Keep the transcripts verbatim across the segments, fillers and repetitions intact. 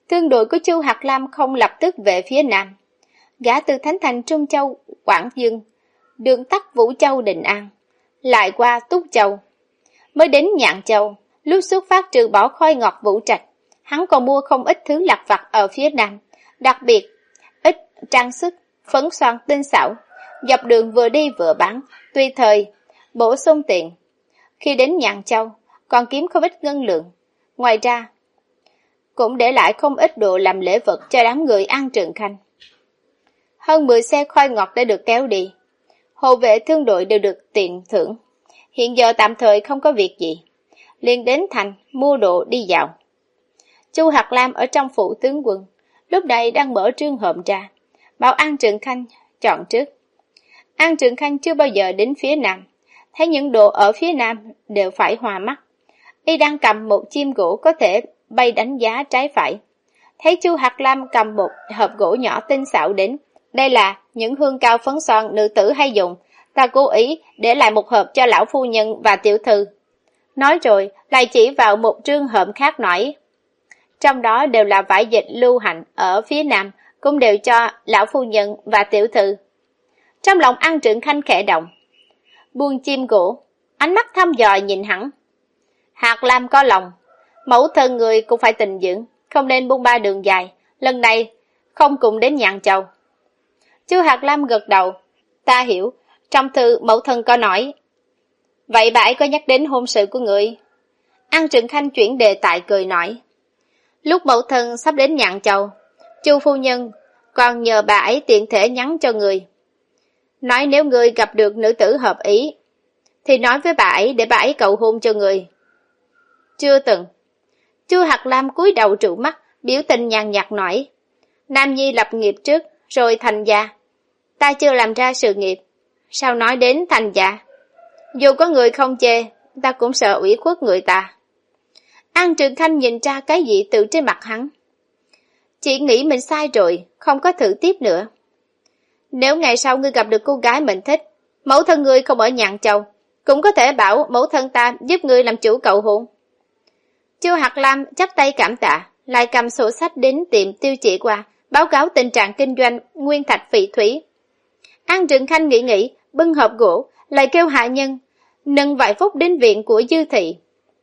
Thương đội của Chu Hạt Lam không lập tức về phía nam. Gã từ Thánh Thành Trung Châu, Quảng Dương, đường tắt Vũ Châu Định An, lại qua Túc Châu, mới đến Nhạn Châu. Lúc xuất phát trừ bỏ khôi ngọt Vũ Trạch, hắn còn mua không ít thứ lặt vặt ở phía nam, đặc biệt ít trang sức, phấn son tinh xảo, dọc đường vừa đi vừa bán, tùy thời bổ sung tiền. Khi đến Nhạn Châu, còn kiếm không ít ngân lượng. Ngoài ra, cũng để lại không ít đồ làm lễ vật cho đám người An Trường Khanh. Hơn mười xe khoai ngọt đã được kéo đi. Hộ vệ thương đội đều được tiền thưởng. Hiện giờ tạm thời không có việc gì, liền đến thành mua đồ đi dạo. Chu Hạt Lam ở trong phủ tướng quân, lúc này đang mở trương hòm ra, bảo An Trường Khanh chọn trước. An Trường Khanh chưa bao giờ đến phía nam, thấy những đồ ở phía nam đều phải hòa mắt. Y đang cầm một chim gỗ có thể bay đánh giá trái phải. Thấy Chu Hạt Lam cầm một hộp gỗ nhỏ tinh xảo đến, đây là những hương cao phấn son nữ tử hay dùng, ta cố ý để lại một hộp cho lão phu nhân và tiểu thư. Nói rồi, lại chỉ vào một trương hộm khác nói, trong đó đều là vải dịch lưu hành ở phía nam, cũng đều cho lão phu nhân và tiểu thư. Trong lòng An Trường Khanh khẽ động, buông chim gỗ, ánh mắt thăm dò nhìn hắn. Hạt Lam có lòng, mẫu thân người cũng phải tình dưỡng, không nên buông ba đường dài, lần này không cùng đến Nhạn Châu. Chu Hạt Lam gật đầu, ta hiểu, trong thư mẫu thân có nói. Vậy bà ấy có nhắc đến hôn sự của người? An Trường Khanh chuyển đề tài cười nói, lúc mẫu thân sắp đến Nhạn Châu, Chu phu nhân còn nhờ bà ấy tiện thể nhắn cho người, nói nếu người gặp được nữ tử hợp ý, thì nói với bà ấy để bà ấy cầu hôn cho người. Chưa từng. Chu Hạt Lam cúi đầu trụ mắt, biểu tình nhàn nhạt nói, nam nhi lập nghiệp trước, rồi thành gia. Ta chưa làm ra sự nghiệp, sao nói đến thành gia? Dù có người không chê, ta cũng sợ ủy khuất người ta. An Trường Khanh nhìn ra cái gì tự trên mặt hắn. Chỉ nghĩ mình sai rồi, không có thử tiếp nữa. Nếu ngày sau ngươi gặp được cô gái mình thích, mẫu thân ngươi không ở Nhạn Châu, cũng có thể bảo mẫu thân ta giúp ngươi làm chủ cầu hôn. Chu Hạt Lam chắp tay cảm tạ, lại cầm sổ sách đến tiệm Tiêu Chỉ qua, báo cáo tình trạng kinh doanh nguyên thạch phỉ thủy. An Trường Khanh nghĩ nghĩ, bưng hộp gỗ, lại kêu hạ nhân nâng vài phút đến viện của Dư Thị.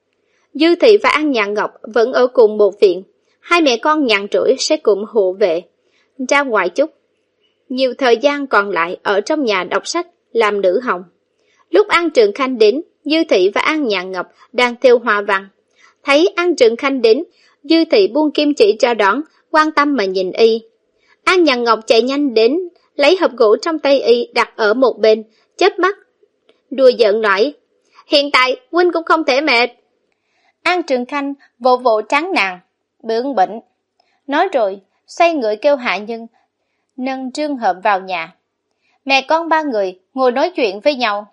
Dư Thị và An Nhạn Ngọc vẫn ở cùng một viện, hai mẹ con nhàn rỗi sẽ cùng hộ vệ ra ngoài chút, nhiều thời gian còn lại ở trong nhà đọc sách, làm nữ hồng. Lúc An Trường Khanh đến, Dư Thị và An Nhạn Ngọc đang thêu hoa văn. Thấy An Trường Khanh đến, Dư Thị buông kim chỉ ra đón, quan tâm mà nhìn y. An Nhạn Ngọc chạy nhanh đến, lấy hộp gỗ trong tay y đặt ở một bên, chớp mắt đùa giỡn nói, hiện tại huynh cũng không thể mệt. An Trường Khanh vỗ vỗ trán nàng, bướng bỉnh. Nói rồi, xoay người kêu hạ nhân nâng trương hộp vào nhà. Mẹ con ba người ngồi nói chuyện với nhau.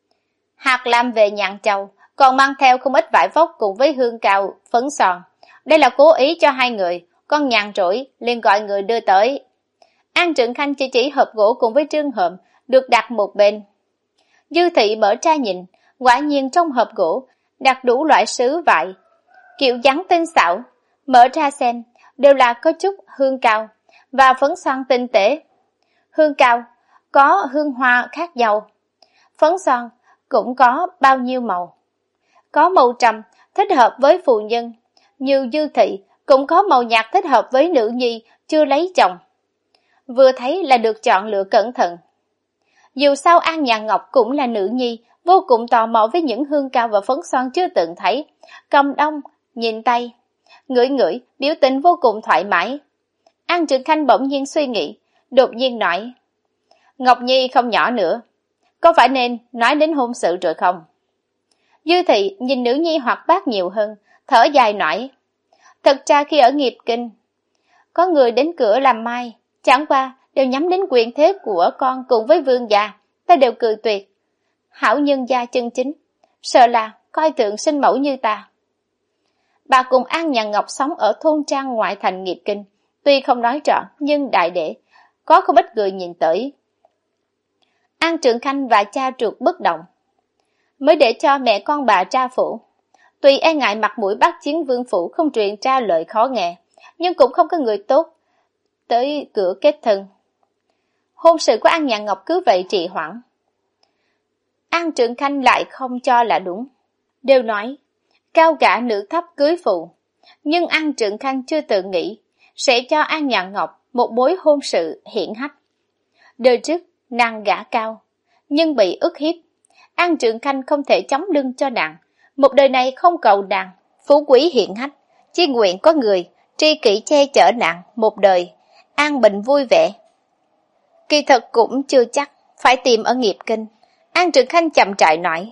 Hạt Lam về Nhạn Châu, còn mang theo không ít vải vóc cùng với hương cào, phấn son. Đây là cố ý cho hai người, con nhàn rỗi liền gọi người đưa tới. An Trường Khanh chỉ chỉ hộp gỗ cùng với trương hộp được đặt một bên. Dư Thị mở ra nhìn, quả nhiên trong hộp gỗ đặt đủ loại sứ vải, kiểu dáng tinh xảo. Mở ra xem, đều là có chút hương cao và phấn son tinh tế. Hương cao có hương hoa khác nhau, phấn son cũng có bao nhiêu màu. Có màu trầm thích hợp với phụ nhân, như Dư Thị, cũng có màu nhạt thích hợp với nữ nhi chưa lấy chồng. Vừa thấy là được chọn lựa cẩn thận. Dù sao An Nhạn Ngọc cũng là nữ nhi, vô cùng tò mò với những hương cao và phấn son chưa từng thấy. Cầm đông, nhìn tay, ngửi ngửi, biểu tình vô cùng thoải mái. An Trường Khanh bỗng nhiên suy nghĩ, đột nhiên nói, Ngọc Nhi không nhỏ nữa, có phải nên nói đến hôn sự rồi không? Dư Thị nhìn nữ nhi hoạt bát nhiều hơn, thở dài nói, thật ra khi ở Nghiệp Kinh, có người đến cửa làm mai, chẳng qua đều nhắm đến quyền thế của con cùng với vương gia, ta đều cười tuyệt. Hảo nhân gia chân chính, sợ là coi thường sinh mẫu như ta. Bà cùng An Nhạn Ngọc sống ở thôn trang ngoại thành Nghiệp Kinh, tuy không nói rõ nhưng đại để có không ít người nhìn tới. An Trường Khanh và cha ruột bất động, mới để cho mẹ con bà tra phủ. Tuy e ngại mặt mũi Bắc Chiến Vương phủ không truyền tra lời khó nghe, nhưng cũng không có người tốt tới cửa kết thân. Hôn sự của An Nhạn Ngọc cứ vậy trì hoãn. An Trường Khanh lại không cho là đúng, đều nói cao gả nữ thấp cưới phụ, nhưng An Trường Khanh chưa từng nghĩ sẽ cho An Nhạn Ngọc một mối hôn sự hiển hách. Đời trước nàng gả cao, nhưng bị ức hiếp, An Trường Khanh không thể chống lưng cho nàng, một đời này không cầu nàng phú quý hiển hách, chỉ nguyện có người tri kỷ che chở nàng một đời an bình vui vẻ. Kỳ thật cũng chưa chắc phải tìm ở nghiệp kinh. An Trường Khanh chậm trại nói,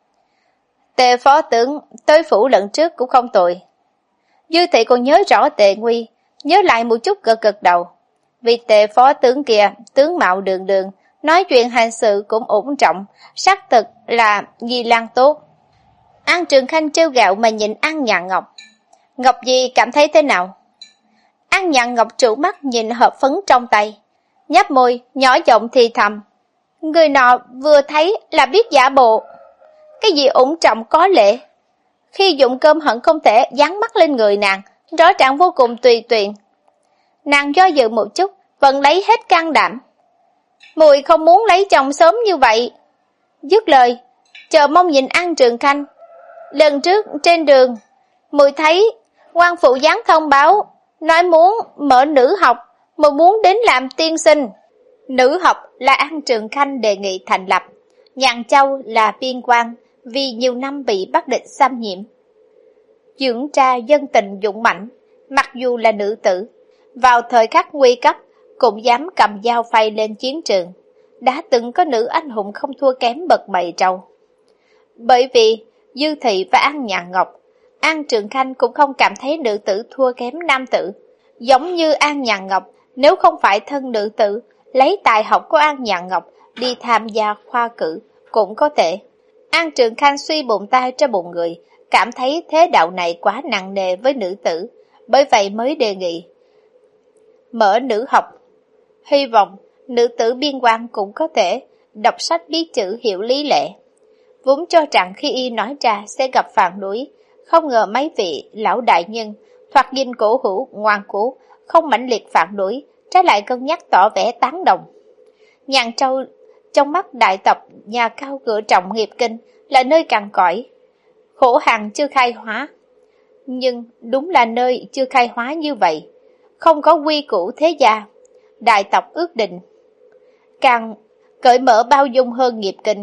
Tề phó tướng tới phủ lần trước cũng không tồi. Dư thị còn nhớ rõ Tề Nguy, nhớ lại một chút gật gật đầu. Vì Tề phó tướng kia tướng mạo đường đường, nói chuyện hành sự cũng ổn trọng, xác thực là Nhi Lan tốt. An Trường Khanh trêu gạo mà nhìn An Nhạn Ngọc. Ngọc Nhi cảm thấy thế nào? An Nhạn Ngọc trụ mắt nhìn hộp phấn trong tay, nhấp môi nhỏ giọng thì thầm. Người nọ vừa thấy là biết giả bộ. Cái gì ổn trọng có lệ. Khi dụng cơm hận không thể dán mắt lên người nàng, rõ ràng vô cùng tùy tiện. Nàng do dự một chút, vẫn lấy hết can đảm. Mùi không muốn lấy chồng sớm như vậy. Dứt lời, chờ mong nhìn An Trường Khanh. Lần trước trên đường, mùi thấy quan phụ gián thông báo, nói muốn mở nữ học, mà muốn đến làm tiên sinh. Nữ học là An Trường Khanh đề nghị thành lập, Nhạn Châu là biên quan, vì nhiều năm bị Bắc địch xâm nhiễm. Dưỡng tra dân tình dũng mãnh, mặc dù là nữ tử, vào thời khắc nguy cấp cũng dám cầm dao phay lên chiến trường. Đã từng có nữ anh hùng không thua kém bậc bầy trâu. Bởi vì Dư Thị và An Nhạn Ngọc, An Trường Khanh cũng không cảm thấy nữ tử thua kém nam tử. Giống như An Nhạn Ngọc, nếu không phải thân nữ tử, lấy tài học của An Nhạn Ngọc đi tham gia khoa cử cũng có thể. An Trường Khanh suy bụng tay cho bụng người, cảm thấy thế đạo này quá nặng nề với nữ tử, bởi vậy mới đề nghị mở nữ học. Hy vọng nữ tử biên quan cũng có thể đọc sách biết chữ hiểu lý lẽ. Vốn cho rằng khi y nói ra sẽ gặp phản đối, không ngờ mấy vị lão đại nhân thoạt nhìn cổ hữu ngoan cố, không mãnh liệt phản đối, trái lại cân nhắc tỏ vẻ tán đồng. Nhạn Châu trong mắt đại tộc nhà cao cửa trọng nghiệp kinh là nơi cằn cõi, khổ hàn chưa khai hóa. Nhưng đúng là nơi chưa khai hóa như vậy, không có quy củ thế gia, đại tộc ước định, càng cởi mở bao dung hơn nghiệp kinh.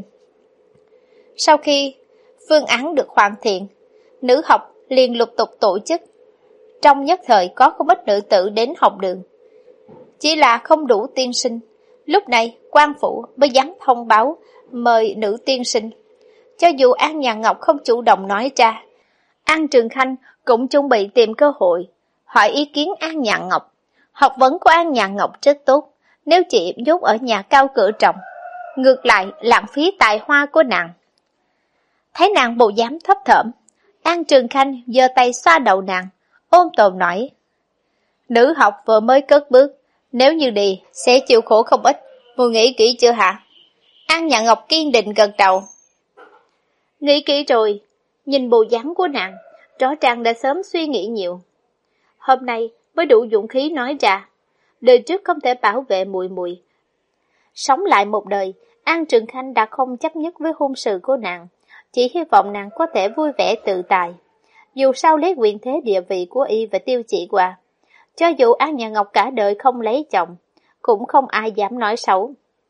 Sau khi phương án được hoàn thiện, nữ học liền lục tục tổ chức. Trong nhất thời có không ít nữ tử đến học đường, chỉ là không đủ tiên sinh. Lúc này quan phủ mới dám thông báo mời nữ tiên sinh. Cho dù An Nhạn Ngọc không chủ động nói ra, An Trường Khanh cũng chuẩn bị tìm cơ hội hỏi ý kiến An Nhạn Ngọc. Học vấn của An Nhạn Ngọc rất tốt, nếu chị nhốt ở nhà cao cửa trọng, ngược lại lãng phí tài hoa của nàng. Thấy nàng bộ dáng thấp thởm, An Trường Khanh giơ tay xoa đầu nàng, ôm tồn nói, nữ học vừa mới cất bước, nếu như đi sẽ chịu khổ không ít, mùi nghĩ kỹ chưa hả? An Nhạn Ngọc kiên định gật đầu. Nghĩ kỹ rồi. Nhìn bộ dáng của nàng, rõ ràng đã sớm suy nghĩ nhiều. Hôm nay mới đủ dũng khí nói ra, đời trước không thể bảo vệ muội muội. Sống lại một đời, An Trường Khanh đã không chấp nhất với hôn sự của nàng, chỉ hy vọng nàng có thể vui vẻ tự tại. Dù sao lấy quyền thế địa vị của y và Tiêu Chỉ qua, cho dù An Nhạn Ngọc cả đời không lấy chồng, cũng không ai dám nói xấu.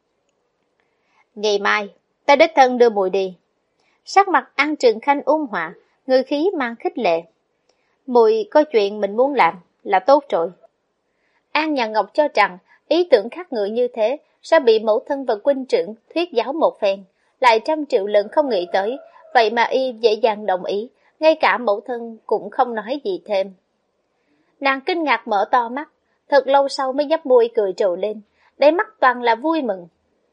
Ngày mai, ta đích thân đưa muội đi. Sắc mặt An Trường Khanh ôn hòa, ngữ khí mang khích lệ. Muội có chuyện mình muốn làm là tốt rồi. An Nhạn Ngọc cho rằng ý tưởng khác người như thế sẽ bị mẫu thân và huynh trưởng thuyết giáo một phen, lại trăm triệu lần không nghĩ tới, vậy mà y dễ dàng đồng ý, ngay cả mẫu thân cũng không nói gì thêm. Nàng kinh ngạc mở to mắt, thật lâu sau mới nhấp môi cười trầu lên, đáy mắt toàn là vui mừng.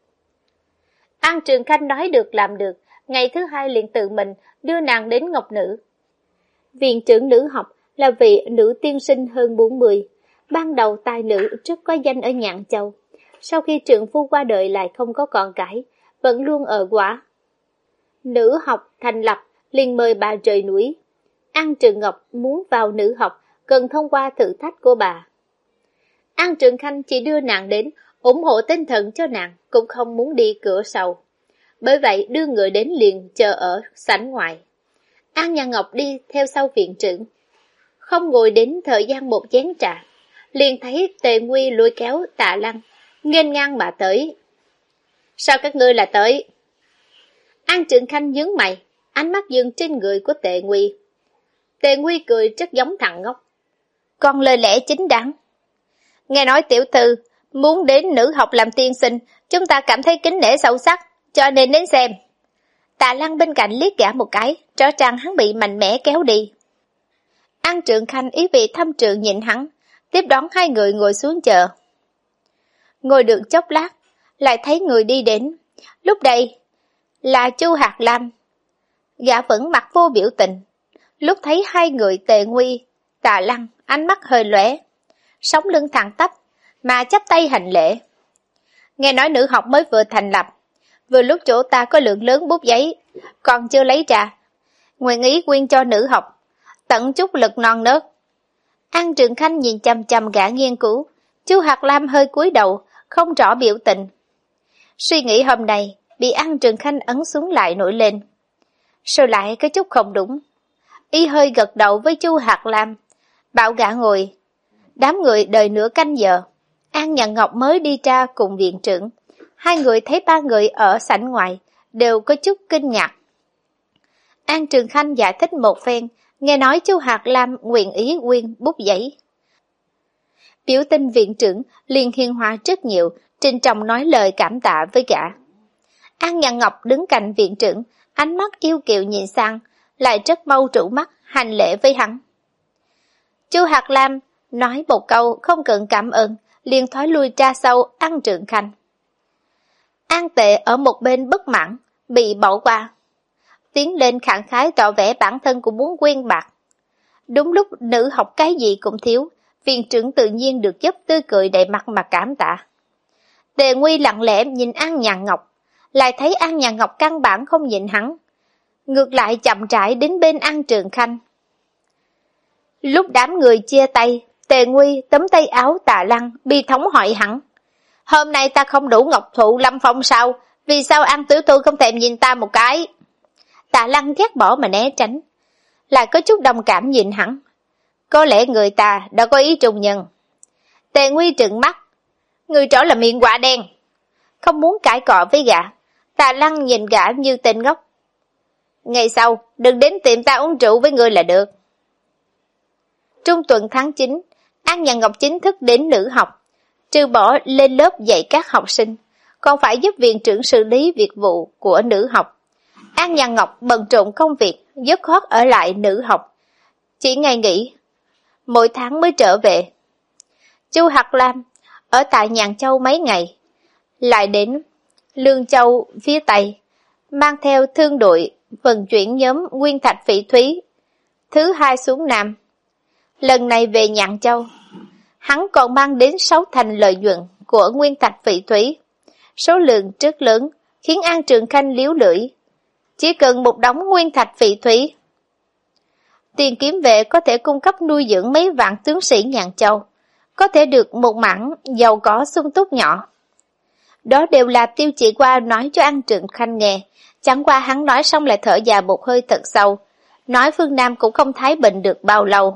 An Trường Khanh nói được làm được, ngày thứ hai liền tự mình đưa nàng đến Ngọc Nữ. Viện trưởng nữ học là vị nữ tiên sinh hơn bốn mươi, ban đầu tài nữ rất có danh ở Nhạn Châu, sau khi trượng phu qua đời lại không có con cái, vẫn luôn ở quả. Nữ học thành lập liền mời bà rời núi. An Trường Ngọc muốn vào nữ học, cần thông qua thử thách của bà. An Trường Khanh chỉ đưa nàng đến, ủng hộ tinh thần cho nàng, cũng không muốn đi cửa sau. Bởi vậy đưa người đến liền chờ ở sảnh ngoài. An Nhà Ngọc đi theo sau viện trưởng. Không ngồi đến thời gian một chén trà, liền thấy Tề Nguy lôi kéo Tạ Lăng, nghênh ngang mà tới. Sao các ngươi là tới? An Trường Khanh nhướng mày, ánh mắt dừng trên người của Tề Nguy. Tề Nguy cười rất giống thằng ngốc. Còn lời lẽ chính đáng. Nghe nói tiểu thư muốn đến nữ học làm tiên sinh, chúng ta cảm thấy kính nể sâu sắc, cho nên đến xem. Tạ Lăng bên cạnh liếc gã một cái, rõ ràng hắn bị mạnh mẽ kéo đi. An Trường Khanh ý vị thâm trường nhìn hắn, tiếp đón hai người ngồi xuống chờ. Ngồi được chốc lát, lại thấy người đi đến. Lúc đây là Chu Hạt Lam. Gã vẫn mặt vô biểu tình. Lúc thấy hai người Tề Nguy, Tạ Lăng, ánh mắt hơi lóe, sống lưng thẳng tắp, mà chắp tay hành lễ. Nghe nói nữ học mới vừa thành lập, vừa lúc chỗ ta có lượng lớn bút giấy, còn chưa lấy ra. Nguyện ý quyên cho nữ học, tận chút lực non nớt. An Trường Khanh nhìn chăm chăm gã nghiên cứu, Chu Hạt Lam hơi cúi đầu, không rõ biểu tình. Suy nghĩ hôm nay, bị An Trường Khanh ấn xuống lại nổi lên. Rồi lại có chút không đúng. Y hơi gật đầu với Chu Hạt Lam, bảo gã ngồi. Đám người đợi nửa canh giờ, An Nhà Ngọc mới đi ra cùng viện trưởng. Hai người thấy ba người ở sảnh ngoài, đều có chút kinh ngạc. An Trường Khanh giải thích một phen, nghe nói Chu Hạt Lam nguyện ý quyên bút giấy. Biểu tình viện trưởng liền hiền hòa rất nhiều, trịnh trọng nói lời cảm tạ với gã. An Nhà Ngọc đứng cạnh viện trưởng, ánh mắt yêu kiều nhìn sang, lại rất mau trụ mắt hành lễ với hắn. Chu Hạt Lam nói một câu không cần cảm ơn, liền thoái lui ra sau An Trường Khanh. An Tệ ở một bên bất mãn, bị bỏ qua. Tiến lên khẳng khái tỏ vẻ bản thân cũng muốn quyên bạc. Đúng lúc nữ học cái gì cũng thiếu, viện trưởng tự nhiên được giúp tươi cười đầy mặt mà cảm tạ. Tề Nguy lặng lẽ nhìn An Nhà Ngọc, lại thấy An Nhà Ngọc căn bản không nhìn hắn, ngược lại chậm rãi đến bên An Trường Khanh. Lúc đám người chia tay, Tề Nguy tấm tay áo Tạ Lăng bi thống hỏi hắn: Hôm nay ta không đủ ngọc thụ lâm phong sao? Vì sao An Tiểu Thư không thèm nhìn ta một cái? Tạ Lăng ghét bỏ mà né tránh, lại có chút đồng cảm nhìn hắn. Có lẽ người ta đã có ý trùng nhân. Tề Nguy trừng mắt: Người rõ là miệng quả đen. Không muốn cãi cọ với gã, Tạ Lăng nhìn gã như tên ngốc. Ngày sau, đừng đến tiệm ta uống rượu với người là được. Trung tuần tháng chín, An Nhà Ngọc chính thức đến nữ học, trừ bỏ lên lớp dạy các học sinh, còn phải giúp viện trưởng xử lý việc vụ của nữ học. An Nhà Ngọc bận rộn công việc, dứt khoát ở lại nữ học, chỉ ngày nghỉ, mỗi tháng mới trở về. Chu Hạt Lam ở tại Nhàn Châu mấy ngày, lại đến Lương Châu phía Tây, mang theo thương đội vận chuyển nhóm Nguyên Thạch Phỉ Thúy thứ hai xuống Nam. Lần này về Nhàn Châu, hắn còn mang đến sáu thành lợi nhuận của Nguyên Thạch Phỉ Thúy, số lượng rất lớn, khiến An Trường Khanh liếu lưỡi. Chỉ cần một đống Nguyên Thạch Phỉ Thúy, tiền kiếm về có thể cung cấp nuôi dưỡng mấy vạn tướng sĩ Nhàn Châu, có thể được một mảng giàu có sung túc nhỏ. Đó đều là Tiêu Chỉ Qua nói cho An Trường Khanh nghe, chẳng qua hắn nói xong lại thở dài một hơi thật sâu, nói phương Nam cũng không thái bình được bao lâu.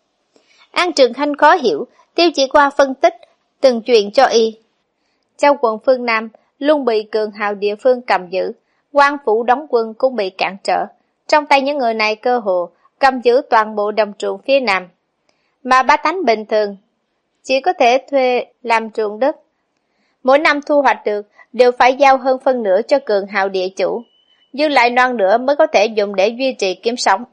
An Trường Khanh khó hiểu, Tiêu Chỉ Qua phân tích từng chuyện cho y. Châu quận phương Nam luôn bị cường hào địa phương cầm giữ, quan phủ đóng quân cũng bị cản trở. Trong tay những người này cơ hồ cầm giữ toàn bộ đồng ruộng phía Nam, mà bá tánh bình thường chỉ có thể thuê làm ruộng đất. Mỗi năm thu hoạch được đều phải giao hơn phân nửa cho cường hào địa chủ, dư lại non nữa mới có thể dùng để duy trì kiếm sống.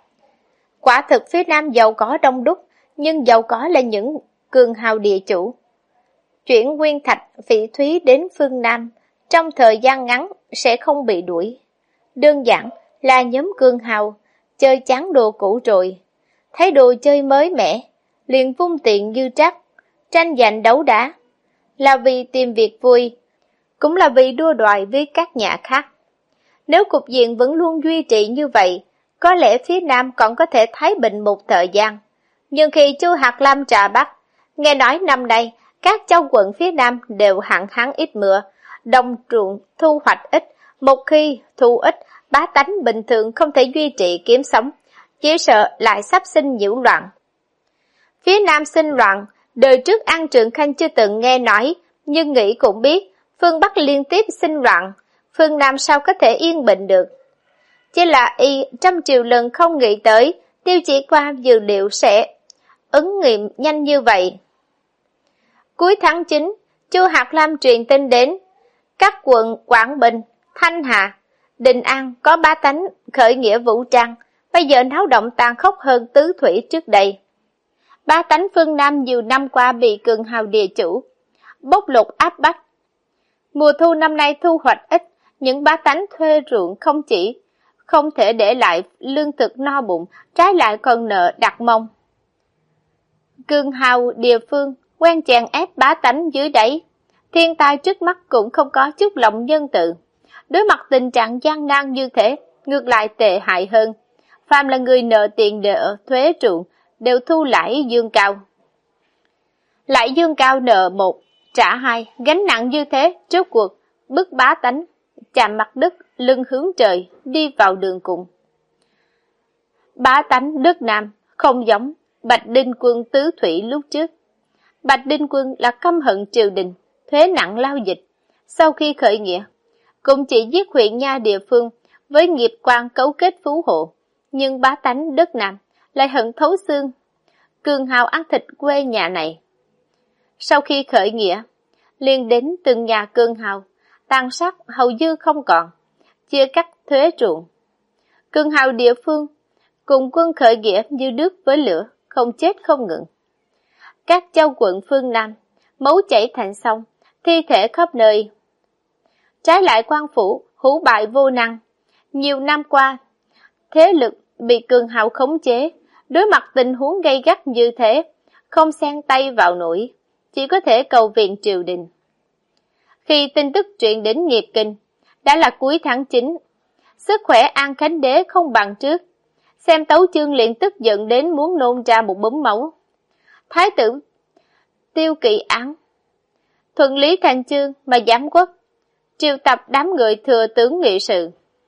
Quả thực phía Nam giàu có đông đúc, nhưng giàu có là những cường hào địa chủ. Chuyển Nguyên Thạch Phỉ Thúy đến phương Nam trong thời gian ngắn sẽ không bị đuổi. Đơn giản là nhóm cường hào chơi chán đồ cũ rồi, thấy đồ chơi mới mẻ, liền vung tiền dư trắc, tranh giành đấu đá, là vì tìm việc vui, cũng là vì đua đòi với các nhà khác. Nếu cục diện vẫn luôn duy trì như vậy, có lẽ phía Nam còn có thể thái bình một thời gian, Nhưng khi Chu Hạt Lam trà Bắc, nghe nói năm nay các châu quận phía Nam đều hạn hán ít mưa, đồng ruộng thu hoạch ít, một khi thu ít, bá tánh bình thường không thể duy trì kiếm sống, chỉ sợ lại sắp sinh nhiễu loạn. Phía Nam sinh loạn, đời trước An Trường Khanh chưa từng nghe nói, nhưng nghĩ cũng biết, phương Bắc liên tiếp sinh loạn, phương Nam sao có thể yên bình được. Chỉ là y trăm triệu lần không nghĩ tới, tiêu chỉ qua dược liệu sẽ ứng nghiệm nhanh như vậy. Cuối tháng chín, Chu Hạt Lam truyền tin đến, các quận Quảng Bình, Thanh Hà, Định An có bá tánh khởi nghĩa vũ trang, bây giờ náo động tàn khốc hơn tứ thủy trước đây. Bá tánh phương Nam nhiều năm qua bị cường hào địa chủ bóc lột áp bách. Mùa thu năm nay thu hoạch ít, những bá tánh thuê ruộng không chỉ không thể để lại lương thực no bụng, trái lại còn nợ đặt mông. Cường hào địa phương quen chèn ép bá tánh dưới đáy, thiên tai trước mắt cũng không có chút lòng nhân từ. Đối mặt tình trạng gian nan như thế, ngược lại tệ hại hơn. Phàm là người nợ tiền nợ thuế ruộng đều thu lãi dương cao. Lãi dương cao nợ một, trả hai, gánh nặng như thế, trước cuộc bức bá tánh chạm mặt đất, lưng hướng trời, đi vào đường cùng. Bá tánh đất Nam không giống Bạch Đinh Quân tứ thủy lúc trước. Bạch Đinh Quân là căm hận triều đình, thuế nặng lao dịch. Sau khi khởi nghĩa, cũng chỉ giết huyện nha địa phương với nghiệp quan cấu kết phú hộ. Nhưng bá tánh đất Nam lại hận thấu xương, cường hào ăn thịt quê nhà này. Sau khi khởi nghĩa, liền đến từng nhà cường hào, tàn sát hầu như không còn, chia cắt thuế ruộng. Cường hào địa phương cùng quân khởi nghĩa như nước với lửa, không chết không ngừng. Các châu quận phương Nam máu chảy thành sông, thi thể khắp nơi. Trái lại quan phủ hủ bại vô năng, nhiều năm qua thế lực bị cường hào khống chế, đối mặt tình huống gay gắt như thế, không xen tay vào nổi, chỉ có thể cầu viện triều đình. Khi tin tức truyền đến Nghiệp Kinh, đã là cuối tháng chín, sức khỏe An Khánh Đế không bằng trước, xem tấu chương liền tức giận đến muốn nôn ra một búng máu. Thái tử Tiêu Kỵ án thuận lý thành chương mà giám quốc, triều tập đám người thừa tướng nghị sự.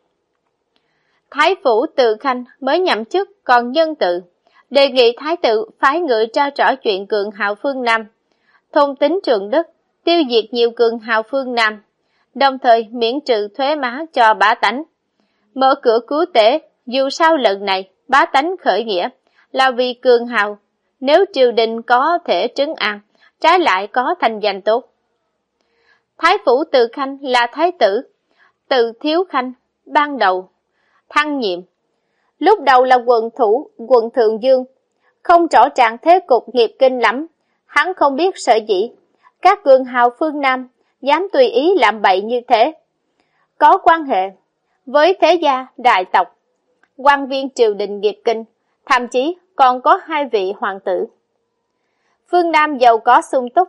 Thái phủ Từ Khanh mới nhậm chức còn nhân tự, đề nghị thái tử phái người tra rõ chuyện cường hào phương Nam, thôn tính trường đất, tiêu diệt nhiều cường hào phương Nam, đồng thời miễn trừ thuế má cho bá tánh. Mở cửa cứu tế, dù sao lần này bá tánh khởi nghĩa là vì cường hào, nếu triều đình có thể trấn an, trái lại có thành danh tốt. Thái phủ Từ Khanh là thái tử Từ Thiếu Khanh ban đầu thăng nhiệm, lúc đầu là quận thủ quận Thượng Dương, không rõ ràng thế cục Nghiệp Kinh lắm, hắn không biết sợ dĩ các cường hào phương Nam dám tùy ý làm bậy như thế, có quan hệ với thế gia đại tộc, quan viên triều đình Nghiệp Kinh, thậm chí còn có hai vị hoàng tử. Phương Nam giàu có sung túc,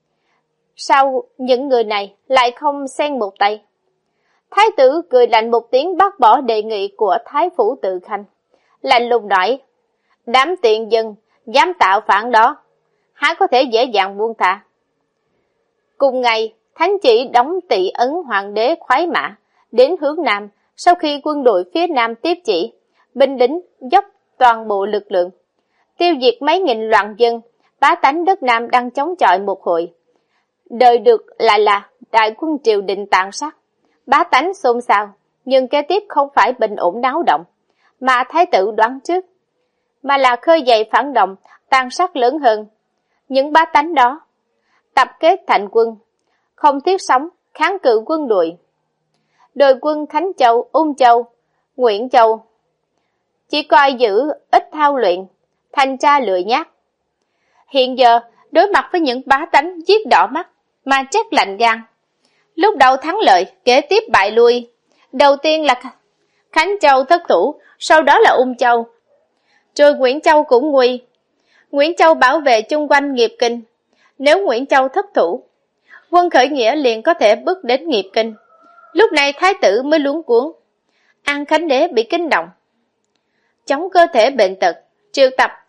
sao những người này lại không xen một tay? Thái tử cười lạnh một tiếng bác bỏ đề nghị của Thái phủ Từ Khanh, lạnh lùng nói, đám tiện dân dám tạo phản đó, há có thể dễ dàng buông tha. Cùng ngày, thánh chỉ đóng tỵ ấn hoàng đế khoái mã đến hướng Nam. Sau khi quân đội phía Nam tiếp chỉ, binh lính dốc toàn bộ lực lượng tiêu diệt mấy nghìn loạn dân, bá tánh đất Nam đang chống chọi một hồi. Đời được lại là đại quân triều đình tàn sát, bá tánh xôn xao, nhưng kế tiếp không phải bình ổn náo động mà thái tử đoán trước, mà là khơi dậy phản động tàn sát lớn hơn. Những bá tánh đó tập kết thành quân, không tiếc sống kháng cự quân đội. Đội quân Khánh Châu, Ung Châu, Nguyễn Châu chỉ coi giữ ít thao luyện, thành ra lười nhác. Hiện giờ đối mặt với những bá tánh giết đỏ mắt mà chết lạnh gan. Lúc đầu thắng lợi, kế tiếp bại lui. Đầu tiên là Khánh Châu thất thủ, sau đó là Ung Châu, rồi Nguyễn Châu cũng nguy. Nguyễn Châu bảo vệ chung quanh Nghiệp Kinh, nếu Nguyễn Châu thất thủ, quân khởi nghĩa liền có thể bước đến Nghiệp Kinh. Lúc này thái tử mới luống cuống. An Khánh Đế bị kinh động, chống cơ thể bệnh tật, triệu tập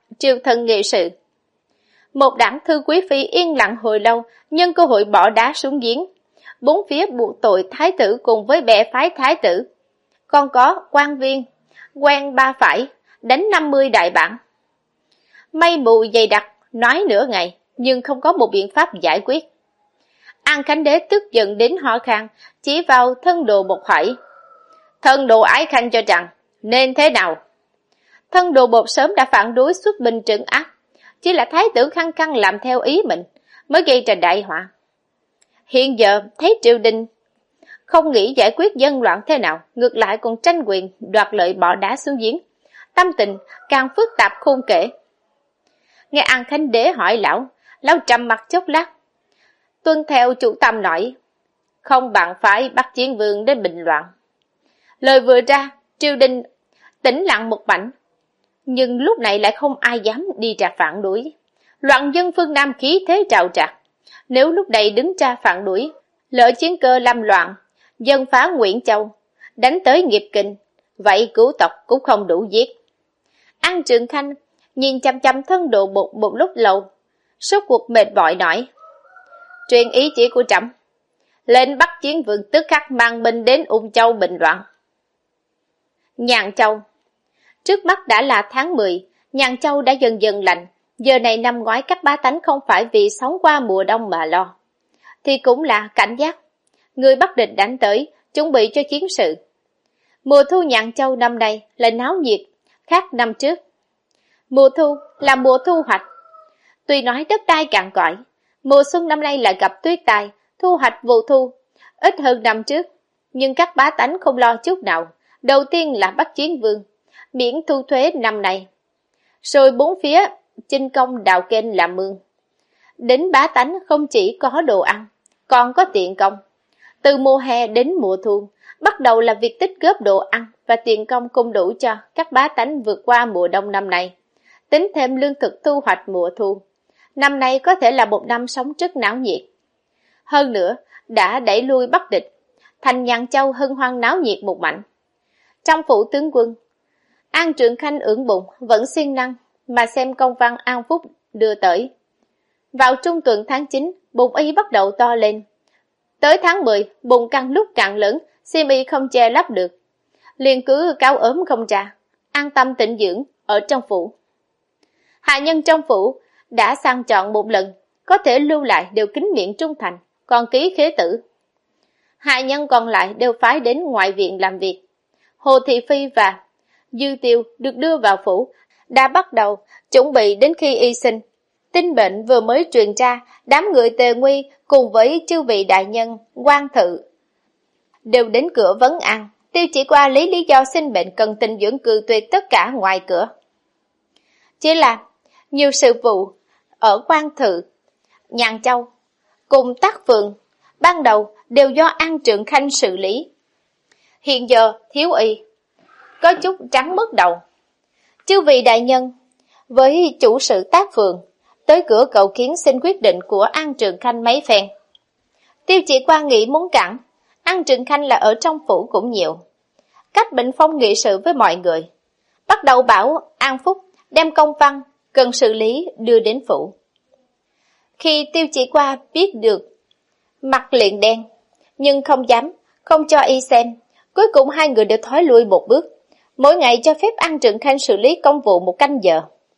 triều thần nghị sự. Một đảng thư quý phi yên lặng hồi lâu, nhân cơ hội bỏ đá xuống giếng. Bốn phía buộc tội thái tử cùng với bè phái thái tử. Còn có quan viên, quen ba phải, đánh năm mươi đại bản. Mây mù dày đặc, nói nửa ngày, nhưng không có một biện pháp giải quyết. An Khánh Đế tức giận đến ho khan, chỉ vào thân đồ bột hỏi. Thân đồ ái khanh cho rằng, nên thế nào? Thân đồ bột sớm đã phản đối xuất binh trấn áp, chỉ là thái tử khăng khăng làm theo ý mình, mới gây ra đại họa. Hiện giờ thấy triều đình không nghĩ giải quyết dân loạn thế nào, ngược lại còn tranh quyền đoạt lợi bỏ đá xuống giếng, tâm tình càng phức tạp khôn kể. Nghe An Khánh Đế hỏi lão, lão trầm mặt chốc lát, tuân theo chủ tâm nói, không bằng phải bắt chiến vương đến bình loạn. Lời vừa ra, triều đình tĩnh lặng một mảnh, nhưng lúc này lại không ai dám đi ra phản đối. Loạn dân phương Nam khí thế trào trạc, nếu lúc này đứng ra phản đối, lỡ chiến cơ lâm loạn, dân phá Nguyễn Châu, đánh tới nghiệp kinh, vậy cứu tộc cũng không đủ giết. An Trường Khanh nhìn chăm chăm thân đồ bột một lúc lâu, suốt cuộc mệt mỏi nói, truyền ý chỉ của trẫm, lên bắt chiến vương tức khắc mang binh đến Ung Châu bình loạn. Nhàn Châu. Trước mắt đã là tháng mười, Nhàn Châu đã dần dần lạnh, giờ này năm ngoái các bá tánh không phải vì sống qua mùa đông mà lo, thì cũng là cảnh giác. Người Bắc địch đánh tới, chuẩn bị cho chiến sự. Mùa thu Nhàn Châu năm nay là náo nhiệt, khác năm trước. Mùa thu là mùa thu hoạch. Tuy nói đất đai cằn cõi, mùa xuân năm nay lại gặp tuyết tai, thu hoạch vụ thu, ít hơn năm trước. Nhưng các bá tánh không lo chút nào, đầu tiên là bắt chiến vương, miễn thu thuế năm nay. Rồi bốn phía chinh công đào kênh làm mương. Đến bá tánh không chỉ có đồ ăn, còn có tiền công. Từ mùa hè đến mùa thu, bắt đầu là việc tích góp đồ ăn và tiền công cung đủ cho các bá tánh vượt qua mùa đông năm nay. Tính thêm lương thực thu hoạch mùa thu, năm nay có thể là một năm sống rất náo nhiệt. Hơn nữa, đã đẩy lui Bắc địch, thành Nhàn Châu hân hoan náo nhiệt một mảnh. Trong phủ tướng quân, An Trường Khanh ưỡn bụng, vẫn siêng năng mà xem công văn An Phúc đưa tới. Vào trung tuần tháng chín, bụng y bắt đầu to lên. Tới tháng mười, bụng càng lúc càng lớn, xiêm y không che lấp được. Liền cứ cao ốm không ra, an tâm tĩnh dưỡng ở trong phủ. Hạ nhân trong phủ đã sang chọn một lần, có thể lưu lại đều kính miệng trung thành, còn ký khế tử. Hạ nhân còn lại đều phái đến ngoại viện làm việc. Hồ Thị Phi và Dư Tiêu được đưa vào phủ, đã bắt đầu chuẩn bị đến khi y sinh. Tin bệnh vừa mới truyền ra, đám người Tề Nguy cùng với chư vị đại nhân, quan thự đều đến cửa vấn an. Tiêu Chỉ Qua lý lý do sinh bệnh cần tình dưỡng cự tuyệt tất cả ngoài cửa. Chỉ là nhiều sự vụ ở quan thự Nhàn Châu cùng Tác Phường ban đầu đều do An Trường Khanh xử lý. Hiện giờ thiếu y, có chút trắng mất đầu. Chư vị đại nhân với chủ sự Tác Phường tới cửa cầu kiến xin quyết định của An Trường Khanh mấy phen. Tiêu Chỉ Qua nghĩ muốn cản, An Trường Khanh là ở trong phủ cũng nhiều, cách bình phong nghị sự với mọi người. Bắt đầu bảo An Phúc đem công văn cần xử lý đưa đến phủ. Khi Tiêu Chỉ Qua biết được, mặt liền đen, nhưng không dám, không cho y xem. Cuối cùng hai người đều thối lui một bước, mỗi ngày cho phép An Trường Khanh xử lý công vụ một canh giờ.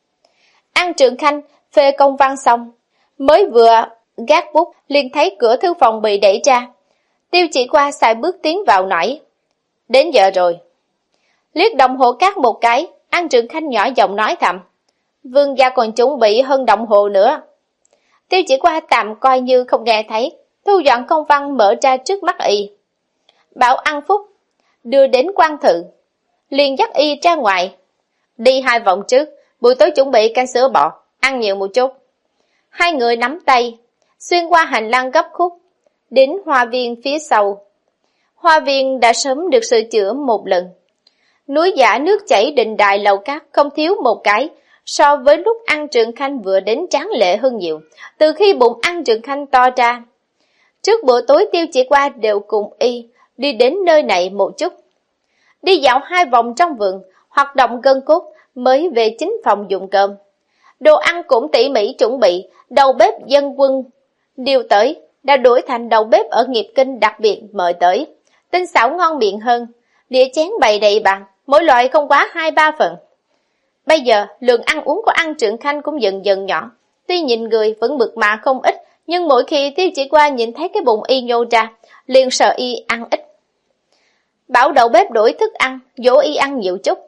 An Trường Khanh phê công văn xong, mới vừa gác bút liền thấy cửa thư phòng bị đẩy ra. Tiêu Chỉ Qua xài bước tiến vào nói, đến giờ rồi. Liếc đồng hồ cát một cái, An Trường Khanh nhỏ giọng nói thầm, vương gia còn chuẩn bị hơn đồng hồ nữa. Tiêu Chỉ Qua tạm coi như không nghe thấy, thu dọn công văn mở ra trước mắt y. Bảo An Phúc đưa đến quan thự, liền dắt y ra ngoài. Đi hai vòng trước, buổi tối chuẩn bị canh sữa bò, ăn nhiều một chút. Hai người nắm tay, xuyên qua hành lang gấp khúc, đến hoa viên phía sau. Hoa viên đã sớm được sửa chữa một lần. Núi giả nước chảy đình đài lầu cát không thiếu một cái, so với lúc An Trường Khanh vừa đến tráng lệ hơn nhiều, từ khi bụng An Trường Khanh to ra. Trước bữa tối Tiêu Chỉ Qua đều cùng y đi đến nơi này một chút. Đi dạo hai vòng trong vườn, hoạt động gân cốt mới về chính phòng dùng cơm. Đồ ăn cũng tỉ mỉ chuẩn bị, đầu bếp dân quân điều tới, đã đổi thành đầu bếp ở Nghiệp Kinh đặc biệt mời tới. Tinh xảo ngon miệng hơn, đĩa chén bày đầy bàn, mỗi loại không quá hai ba phần. Bây giờ, lượng ăn uống của An Trượng Khanh cũng dần dần nhỏ. Tuy nhìn người vẫn mượt mà không ít, nhưng mỗi khi Tiêu Chỉ Qua nhìn thấy cái bụng y nhô ra, liền sợ y ăn ít. Bảo đầu bếp đổi thức ăn, dỗ y ăn nhiều chút.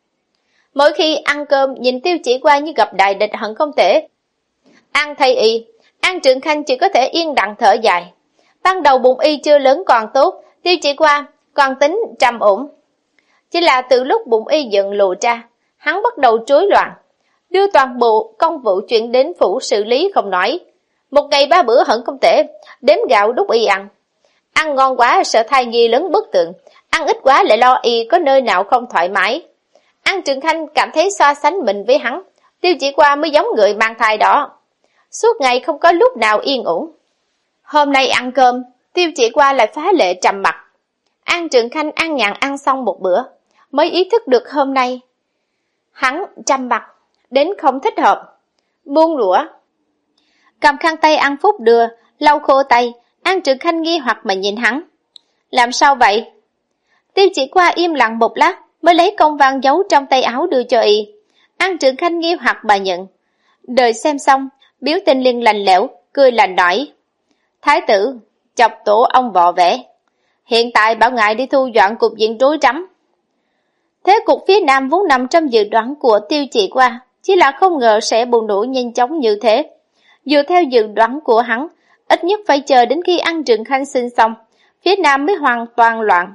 Mỗi khi ăn cơm, nhìn Tiêu Chỉ Qua như gặp đại địch hận không thể ăn thay y. An Trượng Khanh chỉ có thể yên lặng thở dài. Ban đầu bụng y chưa lớn còn tốt, Tiêu Chỉ Qua còn tính trầm ổn. Chỉ là từ lúc bụng y dần lộ ra, hắn bắt đầu rối loạn, đưa toàn bộ công vụ chuyện đến phủ xử lý không nói. Một ngày ba bữa hận không thể, đếm gạo đút y ăn. Ăn ngon quá sợ thai nhi lớn bất tượng, ăn ít quá lại lo y có nơi nào không thoải mái. An Trượng Khanh cảm thấy so sánh mình với hắn, Tiêu Chỉ Qua mới giống người mang thai đó. Suốt ngày không có lúc nào yên ổn. Hôm nay ăn cơm, Tiêu Chỉ Qua lại phá lệ trầm mặc. An Trượng Khanh ăn nhàn ăn xong một bữa, mới ý thức được hôm nay hắn trầm mặc đến không thích hợp. Buông lũa, cầm khăn tay An Phúc đưa, lau khô tay. An Trượng Khanh nghi hoặc mà nhìn hắn. Làm sao vậy? Tiêu Chỉ Qua im lặng một lát, mới lấy công văn giấu trong tay áo đưa cho y. An Trượng Khanh nghi hoặc mà nhận. Đợi xem xong, Biểu tình liền lành lẽo, cười lành nói: Thái tử, chọc tổ ông vọ vẽ. Hiện tại bảo ngài đi thu dọn cục diện rối rắm. Thế cục phía Nam vốn nằm trong dự đoán của Tiêu Chỉ Qua, chỉ là không ngờ sẽ bùng nổ nhanh chóng như thế. Dựa theo dự đoán của hắn, ít nhất phải chờ đến khi An Trượng Khanh sinh xong, phía Nam mới hoàn toàn loạn.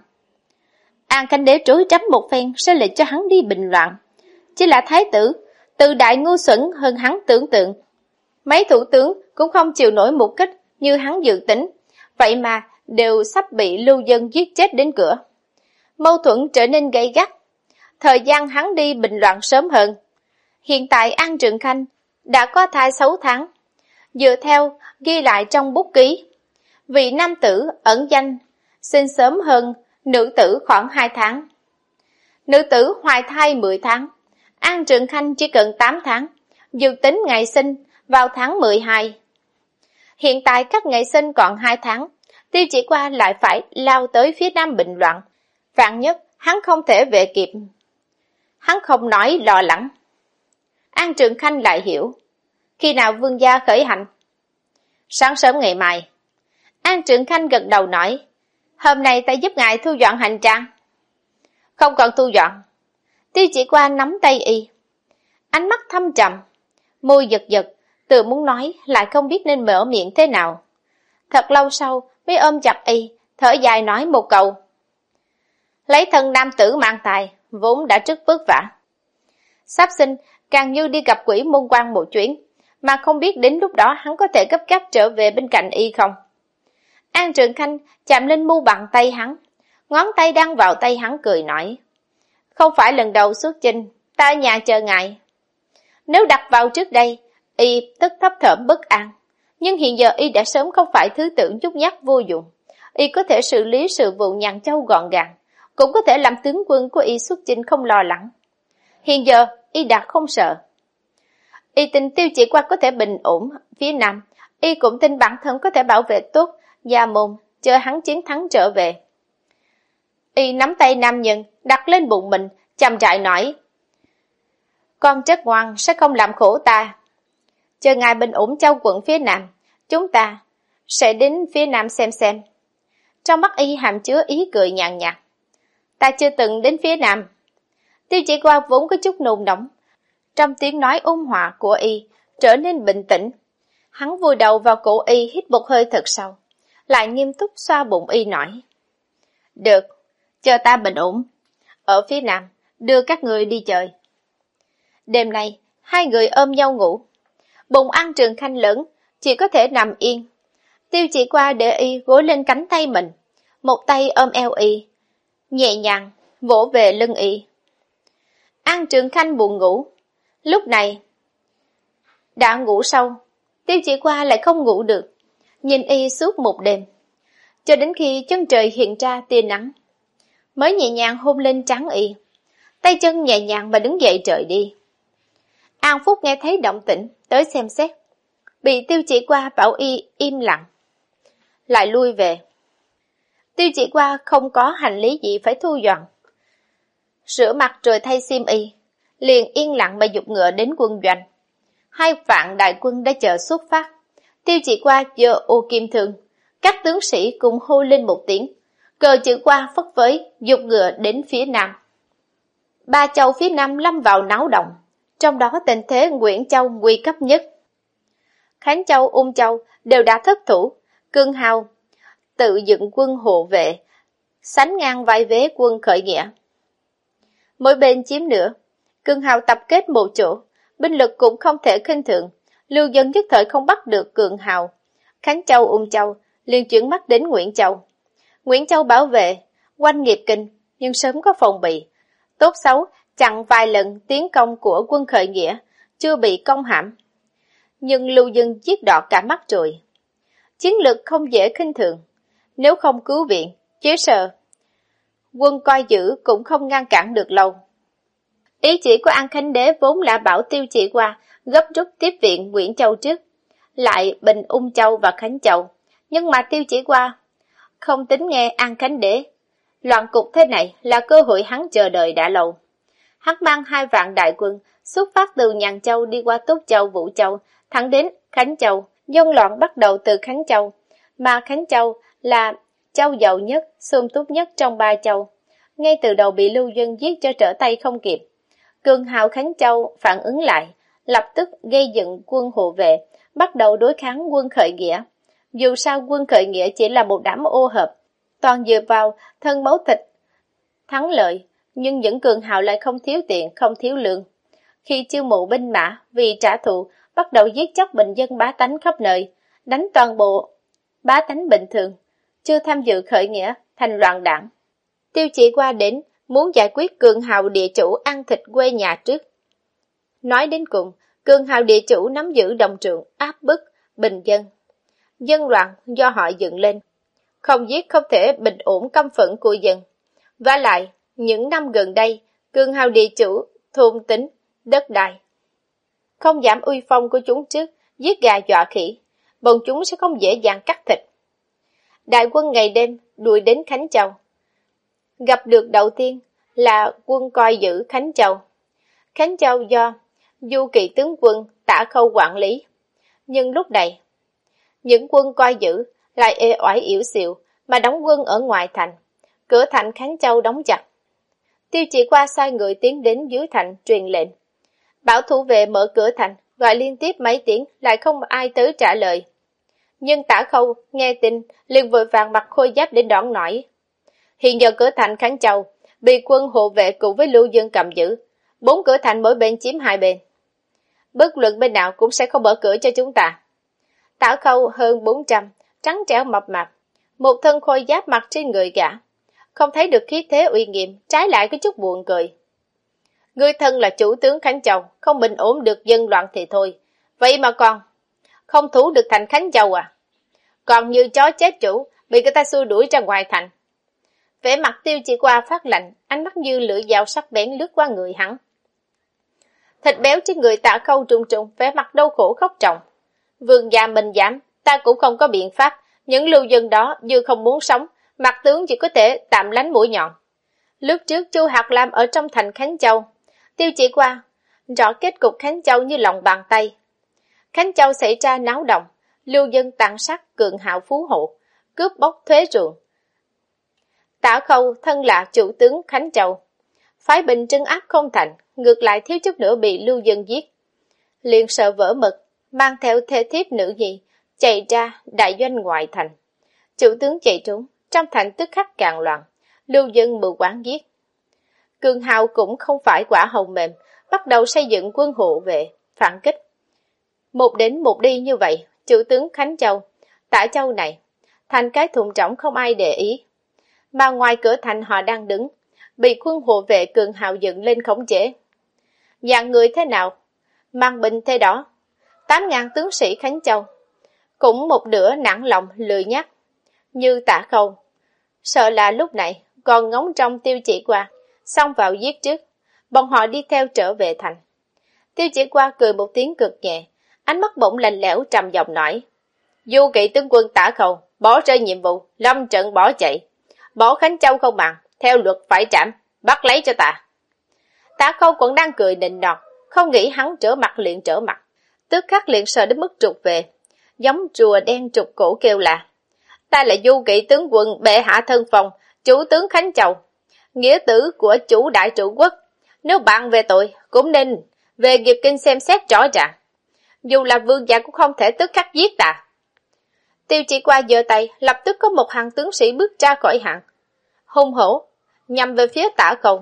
An Khanh Đế rối rắm một phen sẽ lệnh cho hắn đi bình loạn. Chỉ là thái tử, tự đại ngu xuẩn hơn hắn tưởng tượng. Mấy thủ tướng cũng không chịu nổi một kích như hắn dự tính, vậy mà đều sắp bị lưu dân giết chết đến cửa. Mâu thuẫn trở nên gay gắt, thời gian hắn đi bình loạn sớm hơn. Hiện tại An Trượng Khanh đã có thai sáu tháng. Dựa theo ghi lại trong bút ký, vị nam tử ẩn danh sinh sớm hơn nữ tử khoảng hai tháng. Nữ tử hoài thai mười tháng, An Trượng Khanh chỉ cần tám tháng, dự tính ngày sinh vào tháng mười hai. Hiện tại các ngày sinh còn hai tháng, Tiêu Chỉ Qua lại phải lao tới phía Nam bình loạn. Vạn nhất hắn không thể về kịp. Hắn không nói lo lắng. An Trượng Khanh lại hiểu. Khi nào vương gia khởi hành? Sáng sớm ngày mai. An Trượng Khanh gật đầu nói: Hôm nay ta giúp ngài thu dọn hành trang. Không cần thu dọn. Tiêu Chỉ Qua nắm tay y, ánh mắt thâm trầm, môi giật giật, tự muốn nói lại không biết nên mở miệng thế nào. Thật lâu sau mới ôm chặt y, thở dài nói một câu: Lấy thân nam tử mang tài, vốn đã rất vất vả. Sắp sinh càng như đi gặp quỷ môn quan một chuyến, mà không biết đến lúc đó hắn có thể gấp gáp trở về bên cạnh y không. An Trượng Khanh chạm lên mu bàn tay hắn, ngón tay đang vào tay hắn cười nói: Không phải lần đầu xuất chinh, ta ở nhà chờ ngài. Nếu đặt vào trước đây, y tức thấp thởm bất an, nhưng hiện giờ y đã sớm không phải thứ tưởng nhút nhát vô dụng. Y có thể xử lý sự vụ nhàn châu gọn gàng, cũng có thể làm tướng quân của y xuất chinh không lo lắng. Hiện giờ y đã không sợ. Y tin Tiêu Chỉ Qua có thể bình ổn phía Nam, y cũng tin bản thân có thể bảo vệ tốt gia môn, chờ hắn chiến thắng trở về. Y nắm tay nam nhân đặt lên bụng mình, chăm rãi nói: Con rất ngoan, sẽ không làm khổ ta. Chờ ngài bình ổn châu quận phía Nam, chúng ta sẽ đến phía Nam xem xem. Trong mắt y hàm chứa ý cười nhàn nhạt. Ta chưa từng đến phía Nam. Tiêu Chỉ Qua vốn có chút nôn nóng, trong tiếng nói ôn hòa của y trở nên bình tĩnh. Hắn vùi đầu vào cổ y, hít một hơi thật sâu, lại nghiêm túc xoa bụng y nói: Được, chờ ta bình ổn, ở phía Nam đưa các người đi chơi. Đêm nay hai người ôm nhau ngủ. Bụng An Trượng Khanh lớn, chỉ có thể nằm yên. Tiêu Chỉ Qua để y gối lên cánh tay mình, một tay ôm eo y, nhẹ nhàng vỗ về lưng y. An Trượng Khanh buồn ngủ. Lúc này đã ngủ sâu, Tiêu Chỉ Qua lại không ngủ được, nhìn y suốt một đêm, cho đến khi chân trời hiện ra tia nắng, mới nhẹ nhàng hôn lên trán y, tay chân nhẹ nhàng mà đứng dậy rời đi. An Phúc nghe thấy động tĩnh, tới xem xét. Bị Tiêu Chỉ Qua bảo y im lặng, lại lui về. Tiêu Chỉ Qua không có hành lý gì phải thu dọn. Rửa mặt rồi thay xiêm y, liền yên lặng mà giục ngựa đến quân doanh. Hai vạn đại quân đã chờ xuất phát. Tiêu Chỉ Qua giơ ô kim thương, các tướng sĩ cùng hô lên một tiếng, cờ chữ qua phất phới, giục ngựa đến phía nam. Ba châu phía nam lâm vào náo động, trong đó tình thế Nguyễn Châu nguy cấp nhất. Khánh Châu, Ung Châu đều đã thất thủ, Cương Hào tự dựng quân hộ vệ, sánh ngang vai vế quân khởi nghĩa. Mỗi bên chiếm nửa, Cương Hào tập kết một chỗ, binh lực cũng không thể khinh thường. Lưu Dân nhất thời không bắt được Cương Hào. Khánh Châu, Ung Châu liền chuyển mắt đến Nguyễn Châu. Nguyễn Châu bảo vệ quanh nghiệp kinh, nhưng sớm có phòng bị. Tốt xấu chặn vài lần tiến công của quân khởi nghĩa, chưa bị công hãm. Nhưng Lưu Dân giết đỏ cả mắt rồi. Chiến lược không dễ khinh thường, nếu không cứu viện, chỉ sợ quân coi giữ cũng không ngăn cản được lâu. Ý chỉ của An Khánh Đế vốn là bảo Tiêu Chỉ Qua gấp rút tiếp viện Nguyễn Châu trước, lại bình Ung Châu và Khánh Châu, nhưng mà Tiêu Chỉ Qua không tính nghe An Khánh Đế. Loạn cục thế này là cơ hội hắn chờ đợi đã lâu. Hắn mang hai vạn đại quân xuất phát từ Nhàn Châu đi qua Túc Châu, Vũ Châu, thẳng đến Khánh Châu. Dân loạn bắt đầu từ Khánh Châu, mà Khánh Châu là châu giàu nhất, sum túc nhất trong ba châu. Ngay từ đầu bị Lưu Dân giết cho trở tay không kịp. Cường hào Khánh Châu phản ứng lại, lập tức gây dựng quân hộ vệ, bắt đầu đối kháng quân khởi nghĩa. Dù sao quân khởi nghĩa chỉ là một đám ô hợp, toàn dựa vào thân máu thịt thắng lợi, nhưng những cường hào lại không thiếu tiền, không thiếu lương. Khi chiêu mộ binh mã vì trả thù, bắt đầu giết chóc bình dân bá tánh khắp nơi, đánh toàn bộ bá tánh bình thường, chưa tham dự khởi nghĩa thành loạn đảng. Tiêu Chỉ Qua đến muốn giải quyết cường hào địa chủ ăn thịt quê nhà trước. Nói đến cùng, cường hào địa chủ nắm giữ đồng trượng, áp bức bình dân. Dân loạn do họ dựng lên, không giết không thể bình ổn căm phẫn của dân. Và lại, những năm gần đây, cường hào địa chủ thôn tính đất đai không giảm uy phong của chúng trước, giết gà dọa khỉ, bọn chúng sẽ không dễ dàng cắt thịt. Đại quân ngày đêm đuổi đến Khánh Châu. Gặp được đầu tiên là quân coi giữ Khánh Châu. Khánh Châu do Du Kỵ tướng quân Tả Khâu quản lý. Nhưng lúc này, những quân coi giữ lại ê oải yếu xìu mà đóng quân ở ngoài thành. Cửa thành Khánh Châu đóng chặt. Tiêu Chỉ Qua sai người tiến đến dưới thành truyền lệnh. Bảo thủ vệ mở cửa thành, gọi liên tiếp mấy tiếng lại không ai tới trả lời. Nhưng Tả Khâu nghe tin liền vội vàng mặc khôi giáp để đón nói. Hiện giờ cửa thành Khánh Châu bị quân hộ vệ cùng với Lưu Dân cầm giữ, bốn cửa thành mỗi bên chiếm hai bên. Bất luận bên nào cũng sẽ không mở cửa cho chúng ta. Tả Khâu hơn bốn trăm, trắng trẻo mập mạp, một thân khôi giáp mặc trên người gã, không thấy được khí thế uy nghiêm, trái lại có chút buồn cười. Ngươi thân là chủ tướng Khánh Châu, không bình ổn được dân loạn thì thôi, vậy mà còn không thủ được thành Khánh Châu à? Còn như chó chết chủ, bị người ta xua đuổi ra ngoài thành. Vẻ mặt Tiêu Chỉ Qua phát lạnh, ánh mắt như lưỡi dao sắc bén lướt qua người hắn. Thịt béo trên người Tả Khâu trùng trùng, vẻ mặt đau khổ khóc trọng. Vương gia mình giảm, ta cũng không có biện pháp, những lưu dân đó như không muốn sống, mặt tướng chỉ có thể tạm lánh mũi nhọn. Lúc trước Chu Hạt Lam ở trong thành Khánh Châu, Tiêu Chỉ Qua rõ kết cục Khánh Châu như lòng bàn tay. Khánh Châu xảy ra náo động, lưu dân tàn sát cường hào phú hộ, cướp bóc thuế ruộng. Tả Khâu thân là chủ tướng Khánh Châu, phái binh trấn áp không thành, ngược lại thiếu chút nữa bị lưu dân giết. Liền sợ vỡ mật, mang theo thê thiếp nữ nhi, chạy ra đại doanh ngoại thành. Chủ tướng chạy trốn, trong thành tức khắc càng loạn, lưu dân mưu quán giết. Cường hào cũng không phải quả hồng mềm, bắt đầu xây dựng quân hộ vệ, phản kích. Một đến một đi như vậy, chủ tướng Khánh Châu, Tả Châu này, thành cái thùng rỗng không ai để ý. Mà ngoài cửa thành họ đang đứng, bị quân hộ vệ cường hào dựng lên khống chế. Dạng người thế nào? Mang binh thế đó. Tám ngàn tướng sĩ Khánh Châu, cũng một nửa nản lòng lười nhắc, như Tả Khâu. Sợ là lúc này còn ngóng trong Tiêu Chỉ Qua, xông vào giết trước, bọn họ đi theo trở về thành. Tiêu Chỉ Qua cười một tiếng cực nhẹ, ánh mắt bỗng lạnh lẽo trầm giọng nói: Du kỵ tướng quân Tả Khâu bỏ rơi nhiệm vụ, lâm trận bỏ chạy, bỏ Khánh Châu không bằng, theo luật phải trảm, bắt lấy cho ta. Tả Khâu còn đang cười nịnh nọt, không nghĩ hắn trở mặt liền trở mặt, tức khắc liền sợ đến mức trục về, giống rùa đen trục cổ kêu là: Ta là Du kỵ tướng quân bệ hạ thân phòng, chủ tướng Khánh Châu, nghĩa tử của chủ đại trụ quốc, nếu bạn về tội cũng nên về nghiệp kinh xem xét rõ ràng, dù là vương gia cũng không thể tức khắc giết ta. Tiêu Chỉ Qua giơ tay, lập tức có một hàng tướng sĩ bước ra khỏi hàng, hung hổ nhằm về phía Tả Khâu.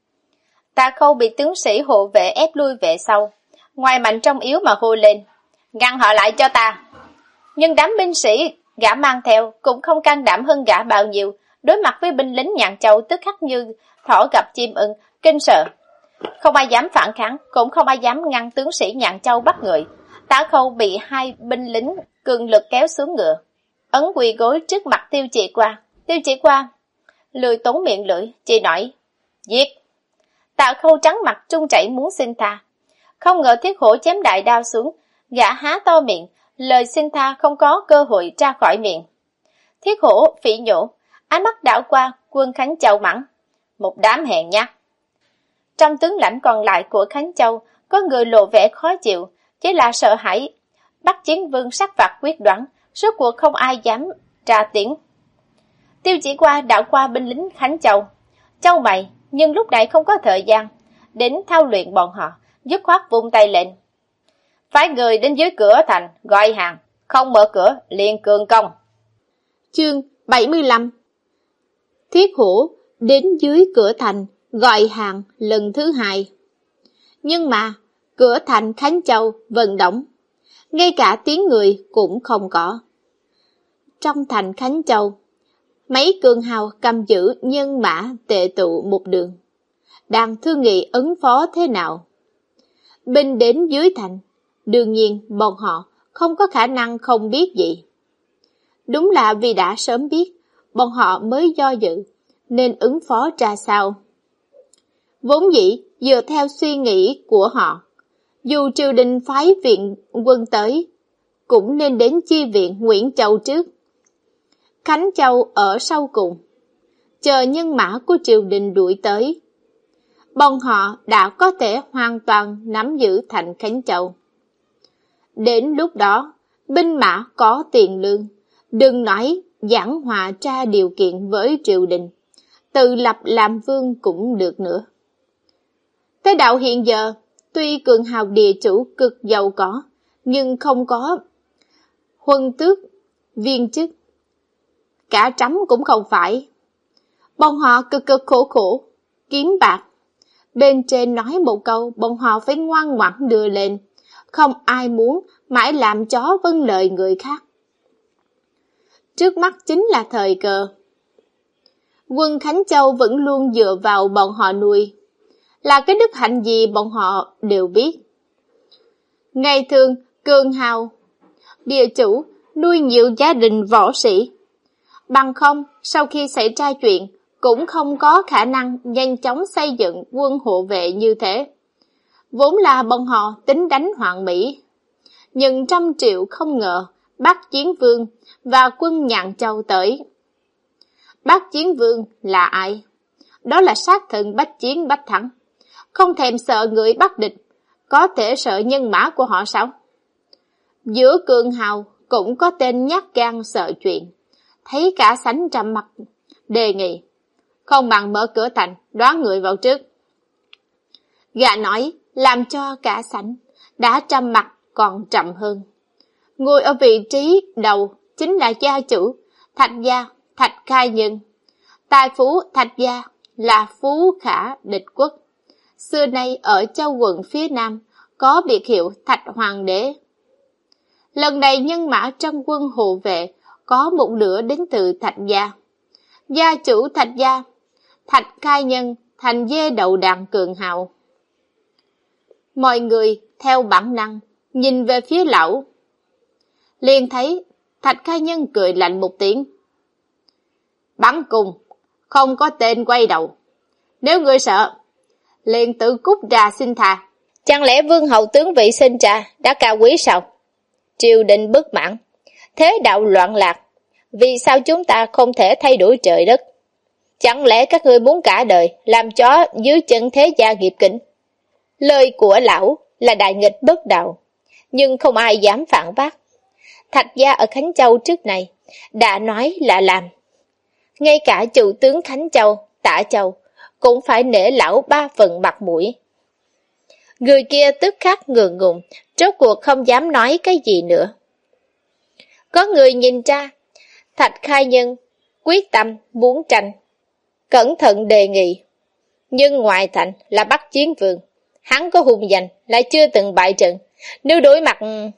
Tả Khâu bị tướng sĩ hộ vệ ép lui về sau, ngoài mạnh trong yếu mà hô lên: Ngăn họ lại cho ta! Nhưng đám binh sĩ gã mang theo cũng không can đảm hơn gã bao nhiêu, đối mặt với binh lính Nhạn Châu tức khắc như thỏ gặp chim ưng, kinh sợ. Không ai dám phản kháng, cũng không ai dám ngăn tướng sĩ Nhạn Châu bắt người. Tả Khâu bị hai binh lính cường lực kéo xuống ngựa, ấn quỳ gối trước mặt Tiêu Chỉ Qua. Tiêu Chỉ Qua lười tốn miệng lưỡi, chỉ nói: Giết! Tả Khâu trắng mặt trung chảy muốn xin tha, không ngờ Thiết Hổ chém đại đao xuống, gã há to miệng, lời xin tha không có cơ hội ra khỏi miệng. Thiết Hổ phỉ nhổ, ánh mắt đảo qua quân Khánh Châu mắng: Một đám hèn nhát! Trong tướng lãnh còn lại của Khánh Châu, có người lộ vẻ khó chịu, chỉ là sợ hãi Bắc Chiến Vương sắc phạt quyết đoán, rốt cuộc không ai dám ra tiếng. Tiêu Chỉ Qua đảo qua binh lính Khánh Châu, châu mày, nhưng lúc này không có thời gian đến thao luyện bọn họ, dứt khoát vung tay lên: Phái người đến dưới cửa thành gọi hàng, không mở cửa liền cường công. Chương bảy mươi lăm. Thiết Hổ đến dưới cửa thành gọi hàng lần thứ hai. Nhưng mà cửa thành Khánh Châu vẫn đóng, ngay cả tiếng người cũng không có. Trong thành Khánh Châu, mấy cường hào cầm giữ nhân mã tề tụ một đường, đang thương nghị ứng phó thế nào. Binh đến dưới thành, đương nhiên bọn họ không có khả năng không biết gì. Đúng là vì đã sớm biết, bọn họ mới do dự, nên ứng phó ra sao. Vốn dĩ, dựa theo suy nghĩ của họ, dù triều đình phái viện quân tới, cũng nên đến chi viện Nguyễn Châu trước. Khánh Châu ở sau cùng, chờ nhân mã của triều đình đuổi tới. Bọn họ đã có thể hoàn toàn nắm giữ thành Khánh Châu. Đến lúc đó, binh mã có tiền lương, đừng nói giảng hòa tra điều kiện với triều đình, tự lập làm vương cũng được nữa. Thế đạo hiện giờ, tuy cường hào địa chủ cực giàu có, nhưng không có huân tước, viên chức, cả trắm cũng không phải. Bọn họ cực cực khổ khổ, kiếm bạc. Bên trên nói một câu, bọn họ phải ngoan ngoãn đưa lên, không ai muốn mãi làm chó vâng lời người khác. Trước mắt chính là thời cơ. Quân Khánh Châu vẫn luôn dựa vào bọn họ nuôi, là cái đức hạnh gì bọn họ đều biết. Ngày thường, cường hào, địa chủ nuôi nhiều gia đình võ sĩ. Bằng không, sau khi xảy ra chuyện, cũng không có khả năng nhanh chóng xây dựng quân hộ vệ như thế. Vốn là bọn họ tính đánh Hoàng Mỹ. Nhưng trăm triệu không ngờ, Bắc Chiến Vương và quân Nhạn Châu tới. Bắc Chiến Vương là ai? Đó là sát thần bách chiến bách thắng. Không thèm sợ người Bắc địch, có thể sợ nhân mã của họ sao? Giữa cường hào cũng có tên nhát gan sợ chuyện. Thấy cả Sánh trầm mặt, đề nghị: Không bằng mở cửa thành, đoán người vào trước. Gã nói, làm cho cả Sánh đã trầm mặt còn trầm hơn. Ngồi ở vị trí đầu chính là gia chủ Thạch gia, Thạch Khai Nhân. Tài phú Thạch gia là phú khả địch quốc. Xưa nay ở châu quận phía Nam có biệt hiệu Thạch Hoàng đế. Lần này nhân mã trong quân hộ vệ có một nửa đến từ Thạch gia. Gia chủ Thạch gia, Thạch Khai Nhân thành dê đầu đàn cường hào. Mọi người theo bản năng nhìn về phía lão, liền thấy Thạch Khai Nhân cười lạnh một tiếng: Bắn cùng, không có tên quay đầu. Nếu ngươi sợ, liền tự cút ra xin tha, Chẳng lẽ vương hầu tướng vị sinh ra đã cao quý sao? Triều đình bất mãn, thế đạo loạn lạc, vì sao chúng ta không thể thay đổi trời đất? Chẳng lẽ các ngươi muốn cả đời làm chó dưới chân thế gia nghiệp kính? Lời của lão là đại nghịch bất đạo, nhưng không ai dám phản bác. Thạch gia ở Khánh Châu trước này đã nói là làm. Ngay cả chủ tướng Khánh Châu, Tạ Châu cũng phải nể lão ba phần mặt mũi. Người kia tức khắc ngượng ngùng, rốt cuộc không dám nói cái gì nữa. Có người nhìn ra, Thạch Khai Nhân quyết tâm muốn tranh, cẩn thận đề nghị. Nhưng ngoài thành là Bắc Chiến Vương, hắn có hùng danh, lại chưa từng bại trận. Nếu đối mặt...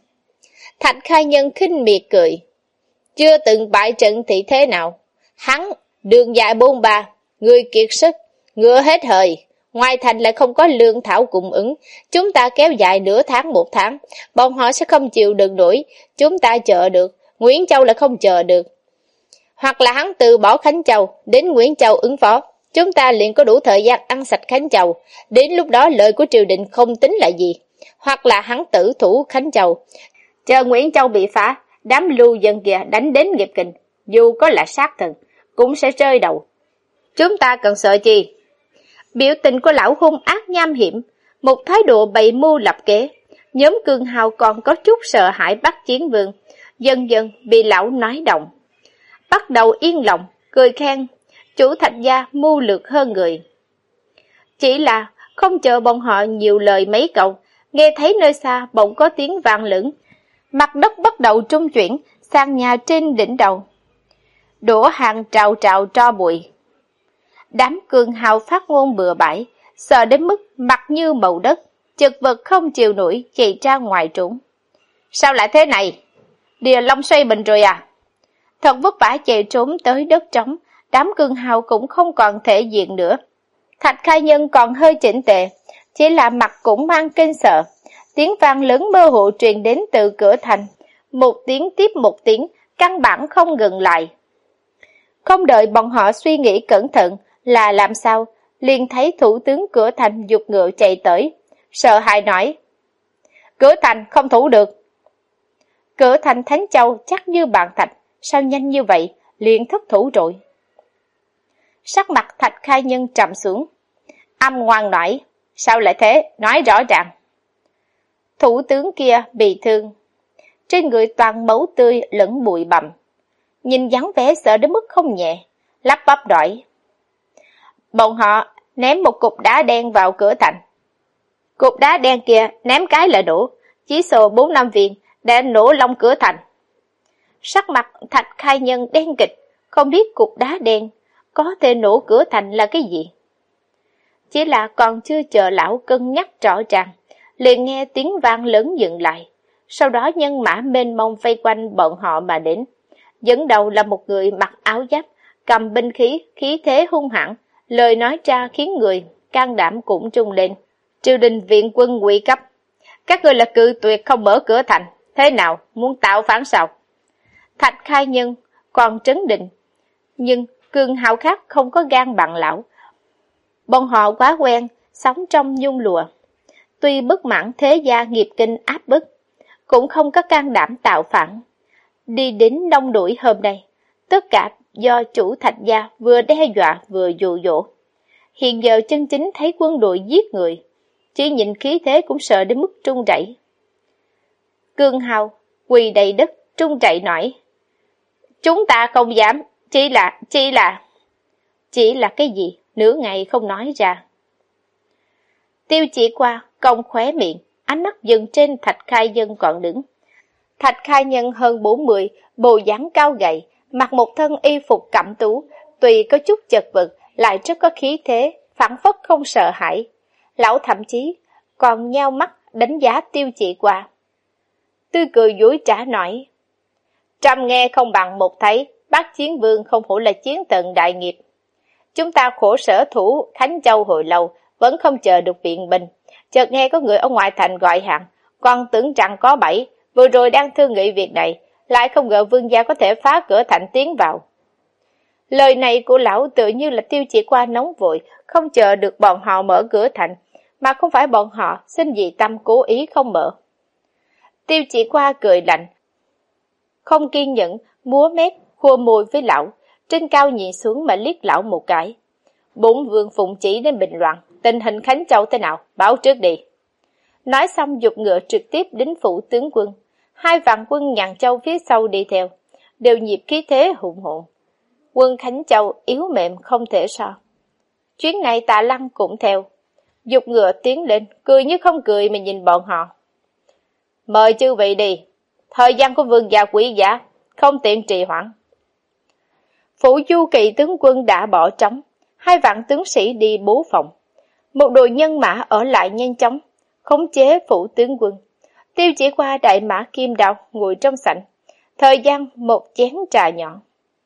Thạch Khai Nhân khinh miệt cười. Chưa từng bại trận thì thế nào? Hắn, đường dài bôn ba, người kiệt sức, ngựa hết hơi. Ngoài thành lại không có lương thảo cung ứng. Chúng ta kéo dài nửa tháng một tháng, bọn họ sẽ không chịu đựng nổi. Chúng ta chờ được, Nguyễn Châu lại không chờ được. Hoặc là hắn từ bỏ Khánh Châu, đến Nguyễn Châu ứng phó. Chúng ta liền có đủ thời gian ăn sạch Khánh Châu. Đến lúc đó lời của triều đình không tính là gì. Hoặc là hắn tử thủ Khánh Châu, chờ Nguyễn Châu bị phá, đám lưu dân kia đánh đến nghiệp kình, dù có là sát thần, cũng sẽ rơi đầu. Chúng ta cần sợ gì? Biểu tình của lão hung ác nham hiểm, một thái độ bày mưu lập kế. Nhóm Cương Hào còn có chút sợ hãi Bắc Chiến Vương, dần dần bị lão nói động. Bắt đầu yên lòng, cười khen, chủ Thạch gia mưu lược hơn người. Chỉ là không chờ bọn họ nhiều lời mấy câu, nghe thấy nơi xa bỗng có tiếng vang lửng, mặt đất bắt đầu trung chuyển sang nhà trên đỉnh đầu. Đổ hàng trào trào tro bụi. Đám Cương Hào phát ngôn bừa bãi, sợ đến mức mặt như màu đất, chật vật không chịu nổi chạy ra ngoài trốn. Sao lại thế này? Đìa Long xoay mình rồi à? Thật vất vả chạy trốn tới đất trống, đám Cương Hào cũng không còn thể diện nữa. Thạch Khai Nhân còn hơi chỉnh tề, chỉ là mặt cũng mang kinh sợ. Tiếng vang lớn mơ hồ truyền đến từ cửa thành, một tiếng tiếp một tiếng, căn bản không ngừng lại. Không đợi bọn họ suy nghĩ cẩn thận là làm sao, liền thấy thủ tướng cửa thành giục ngựa chạy tới, sợ hãi nói: Cửa thành không thủ được. Cửa thành Thánh Châu chắc như bàn thạch, sao nhanh như vậy, liền thất thủ rồi. Sắc mặt Thạch Khai Nhân trầm xuống, âm ngoan nói: Sao lại thế, nói rõ ràng. Thủ tướng kia bị thương, trên người toàn máu tươi lẫn bụi bặm, nhìn dáng vẻ sợ đến mức không nhẹ, lắp bắp hỏi: Bọn họ ném một cục đá đen vào cửa thành. Cục đá đen kia ném cái là nổ, chỉ sồ bốn năm viên đã nổ lông cửa thành. Sắc mặt Thạch Khai Nhân đen kịch, không biết cục đá đen có thể nổ cửa thành là cái gì. Chỉ là còn chưa chờ lão cân nhắc rõ ràng, liền nghe tiếng vang lớn dừng lại. Sau đó nhân mã mênh mông vây quanh bọn họ mà đến. Dẫn đầu là một người mặc áo giáp, cầm binh khí, khí thế hung hãn. Lời nói ra khiến người can đảm cũng trung lên. Triều đình viện quân nguy cấp, các ngươi là cự tuyệt không mở cửa thành, thế nào, muốn tạo phản sao? Thạch Khai Nhân còn trấn định, nhưng Cương Hào khác không có gan bằng lão. Bọn họ quá quen sống trong nhung lụa, tuy bất mãn thế gia nghiệp kinh áp bức, cũng không có can đảm tạo phản. Đi đến đông đuổi hôm nay, tất cả do chủ Thạch gia vừa đe dọa vừa dụ dỗ. Hiện giờ chân chính thấy quân đội giết người, chỉ nhìn khí thế cũng sợ đến mức trung rẩy. Cương Hào quỳ đầy đất trung rẩy nói: Chúng ta không dám, chỉ là, chỉ là... Chỉ là cái gì, nửa ngày không nói ra. Tiêu Chỉ Qua cong khóe miệng, ánh mắt dừng trên Thạch Khai Nhân còn đứng. Thạch Khai Nhân hơn bốn mươi, bồ dáng cao gầy, mặc một thân y phục cẩm tú, tuy có chút chật vật, lại rất có khí thế, phảng phất không sợ hãi. Lão thậm chí còn nheo mắt đánh giá Tiêu Chỉ Qua. Tươi cười dối trá nói: Trăm nghe không bằng một thấy, Bắc Chiến Vương không hổ là chiến thần đại nghiệp. Chúng ta khổ sở thủ Khánh Châu hồi lâu, vẫn không chờ được viện binh. Chợt nghe có người ở ngoại thành gọi hàng, con tưởng rằng có bẫy, vừa rồi đang thương nghị việc này, lại không ngờ vương gia có thể phá cửa thành tiến vào. Lời này của lão tự như là Tiêu Chỉ Qua nóng vội, không chờ được bọn họ mở cửa thành, mà không phải bọn họ xin dị tâm cố ý không mở. Tiêu Chỉ Qua cười lạnh, không kiên nhẫn, múa mép, khua môi với lão, trên cao nhìn xuống mà liếc lão một cái. Bốn vương phụng chỉ đến bình loạn, tình hình Khánh Châu thế nào, báo trước đi. Nói xong giục ngựa trực tiếp đến phủ tướng quân, hai vạn quân Nhàn Châu phía sau đi theo, đều nhịp khí thế hùng hồn. Quân Khánh Châu yếu mềm không thể so. Chuyến này Tạ Lăng cũng theo, giục ngựa tiến lên, cười như không cười mà nhìn bọn họ. Mời chư vị đi, thời gian của vương gia quý giá, không tiện trì hoãn. Phủ Du Kỵ tướng quân đã bỏ trống, hai vạn tướng sĩ đi bố phòng. Một đội nhân mã ở lại nhanh chóng, khống chế phủ tướng quân. Tiêu Chỉ Qua đại mã kim đao ngồi trong sảnh, thời gian một chén trà nhỏ.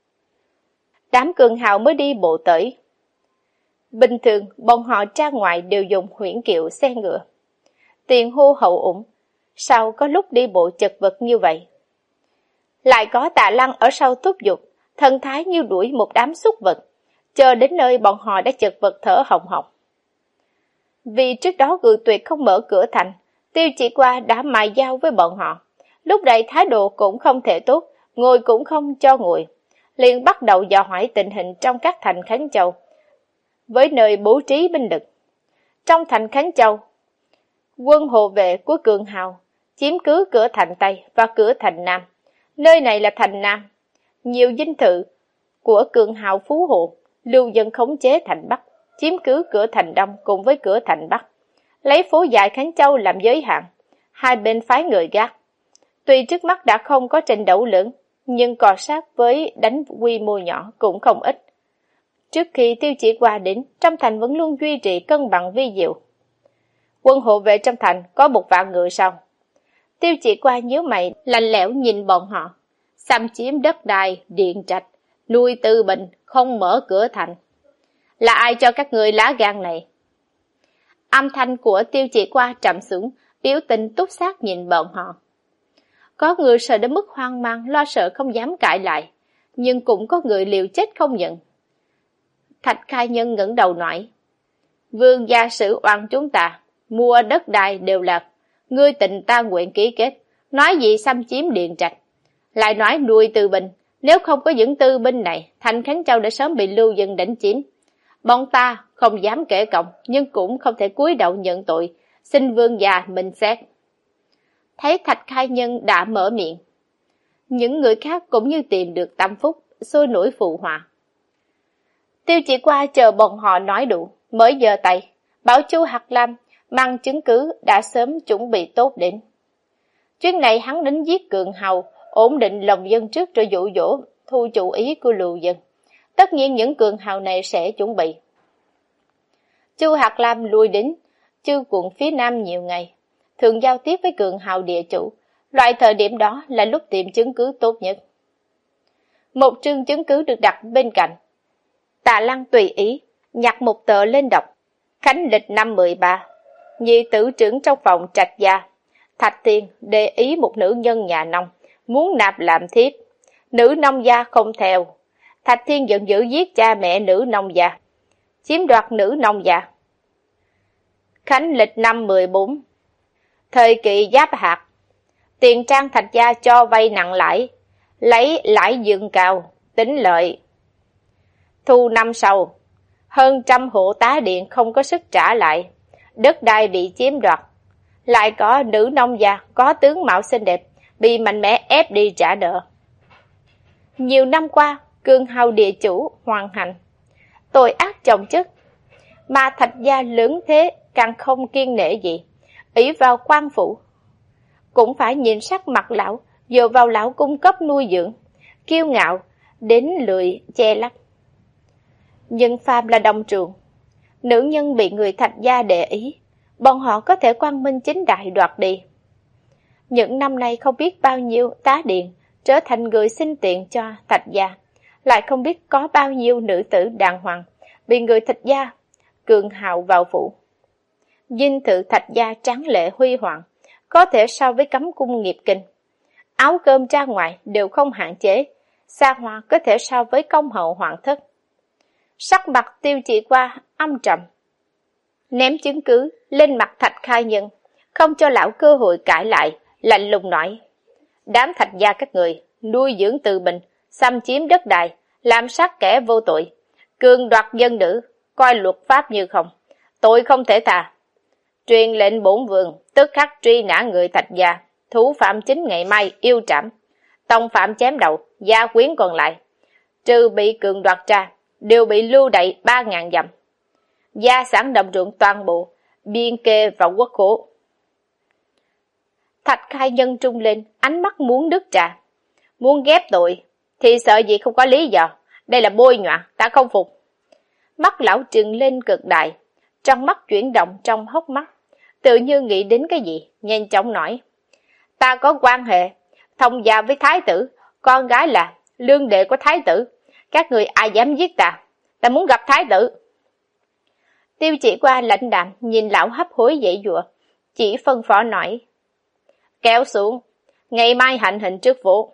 Đám cường hào mới đi bộ tới. Bình thường, bọn họ ra ngoài đều dùng huyễn kiệu xe ngựa. Tiền hô hậu ủng, sao có lúc đi bộ chật vật như vậy? Lại có Tạ Lăng ở sau thúc giục, thần thái như đuổi một đám súc vật, chờ đến nơi bọn họ đã chật vật thở hồng hộc. Vì trước đó Cự Tuyệt không mở cửa thành, Tiêu Chỉ Qua đã mài dao với bọn họ. Lúc này thái độ cũng không thể tốt, ngồi cũng không cho ngồi, liền bắt đầu dò hỏi tình hình trong các thành Khánh Châu, với nơi bố trí binh lực. Trong thành Khánh Châu, quân hộ vệ của cường hào chiếm cứ cửa thành Tây và cửa thành Nam. Nơi này là thành Nam, nhiều dinh thự của cường hào phú hộ, lưu dân khống chế thành Bắc, chiếm cứ cửa thành Đông cùng với cửa thành Bắc, lấy phố dài Khánh Châu làm giới hạn, hai bên phái người gác. Tuy trước mắt đã không có tranh đấu lớn, nhưng cò sát với đánh quy mô nhỏ cũng không ít. Trước khi Tiêu Chỉ Qua đến, trong thành vẫn luôn duy trì cân bằng vi diệu. Quân hộ vệ trong thành có một vạn người sau. Tiêu Chỉ Qua nhíu mày, lạnh lẽo nhìn bọn họ. Xâm chiếm đất đai, điện trạch, nuôi tư bình, không mở cửa thành. Là ai cho các người lá gan này? Âm thanh của Tiêu Chỉ Qua trầm xuống, biểu tình túc sát nhìn bọn họ. Có người sợ đến mức hoang mang, lo sợ không dám cãi lại, nhưng cũng có người liều chết không nhận. Thạch Khai Nhân ngẩng đầu nói, vương gia sử oan chúng ta, mua đất đai đều là ngươi tình ta nguyện ký kết, nói gì xâm chiếm điện trạch, lại nói nuôi tư binh, nếu không có những tư binh này, thành Khánh Châu đã sớm bị lưu dân đánh chiếm. Bọn ta không dám kể công, nhưng cũng không thể cúi đầu nhận tội, xin vương gia minh xét. Thấy Thạch Khai Nhân đã mở miệng, những người khác cũng như tìm được tâm phúc, sôi nổi phụ họa. Tiêu Chỉ Qua chờ bọn họ nói đủ, mới giơ tay, bảo Chu Hạt Lam mang chứng cứ đã sớm chuẩn bị tốt đến. Chuyến này hắn đến giết cường hào, ổn định lòng dân trước rồi dụ dỗ thu chủ ý của lưu dân. Tất nhiên những cường hào này sẽ chuẩn bị. Chu Hạt Lam lui đến Chư quận phía Nam nhiều ngày, thường giao tiếp với cường hào địa chủ. Loại thời điểm đó là lúc tìm chứng cứ tốt nhất. Một chương chứng cứ được đặt bên cạnh. Tạ Lăng tùy ý, nhặt một tờ lên đọc. Khánh lịch năm mười ba, nhị tử trưởng trong phòng Trạch Gia, Thạch Thiên để ý một nữ nhân nhà nông, muốn nạp làm thiếp. Nữ nông gia không theo. Thạch Thiên giận dữ giết cha mẹ nữ nông gia, chiếm đoạt nữ nông gia. Khánh lịch năm mười bốn, thời kỳ Giáp Hạt, tiền trang Thạch Gia cho vay nặng lãi, lấy lãi dương cao, tính lợi. Thu năm sau, hơn trăm hộ tá điện không có sức trả lại, đất đai bị chiếm đoạt. Lại có nữ nông gia có tướng mạo xinh đẹp, bị mạnh mẽ ép đi trả nợ. Nhiều năm qua, cường hào địa chủ hoàn hành, tội ác chồng chất, mà Thạch Gia lớn thế càng không kiêng nể gì, ỷ vào quan phủ. Cũng phải nhìn sắc mặt lão, dựa vào lão cung cấp nuôi dưỡng, kiêu ngạo, đến lười che lấp. Nhưng phàm là đồng trường, nữ nhân bị người Thạch Gia để ý, bọn họ có thể quang minh chính đại đoạt đi. Những năm nay không biết bao nhiêu tá điện trở thành người xin tiện cho Thạch Gia, lại không biết có bao nhiêu nữ tử đàng hoàng bị người Thạch Gia cường hào vào phủ. Dinh thự Thạch Gia tráng lệ huy hoàng, có thể so với cấm cung nghiệp kinh. Áo cơm ra ngoài đều không hạn chế, xa hoa có thể so với công hậu hoàng thất. Sắc mặt Tiêu Chỉ Qua âm trầm. ném chứng cứ lên mặt Thạch Khai Nhân, không cho lão cơ hội cãi lại, lạnh lùng nói: đám Thạch gia các người nuôi dưỡng tự bình, xâm chiếm đất đai, làm sát kẻ vô tội, cường đoạt dân nữ, coi luật pháp như không, tội không thể tha. Truyền lệnh bổn vương tức khắc truy nã người Thạch gia, thủ phạm chính ngày mai yêu trảm, tông phạm chém đầu, gia quyến còn lại trừ bị cường đoạt ra đều bị lưu đày ba ngàn dặm, gia sản đồng ruộng toàn bộ biên kê vào quốc khố. Thạch Khai Nhân trung lên, ánh mắt muốn đứt ra. Muốn ghép tội thì sợ gì không có lý do, đây là bôi nhọa, ta không phục. Mắt lão trừng lên cực đại, trong mắt chuyển động trong hốc mắt, tự như nghĩ đến cái gì, nhanh chóng nói: ta có quan hệ thông gia với thái tử, con gái là lương đệ của thái tử, các người ai dám giết ta, ta muốn gặp thái tử. Tiêu Chỉ Qua lãnh đạm nhìn lão hấp hối dãy dụa, chỉ phân phó nói: kéo xuống, ngày mai hành hình trước phủ.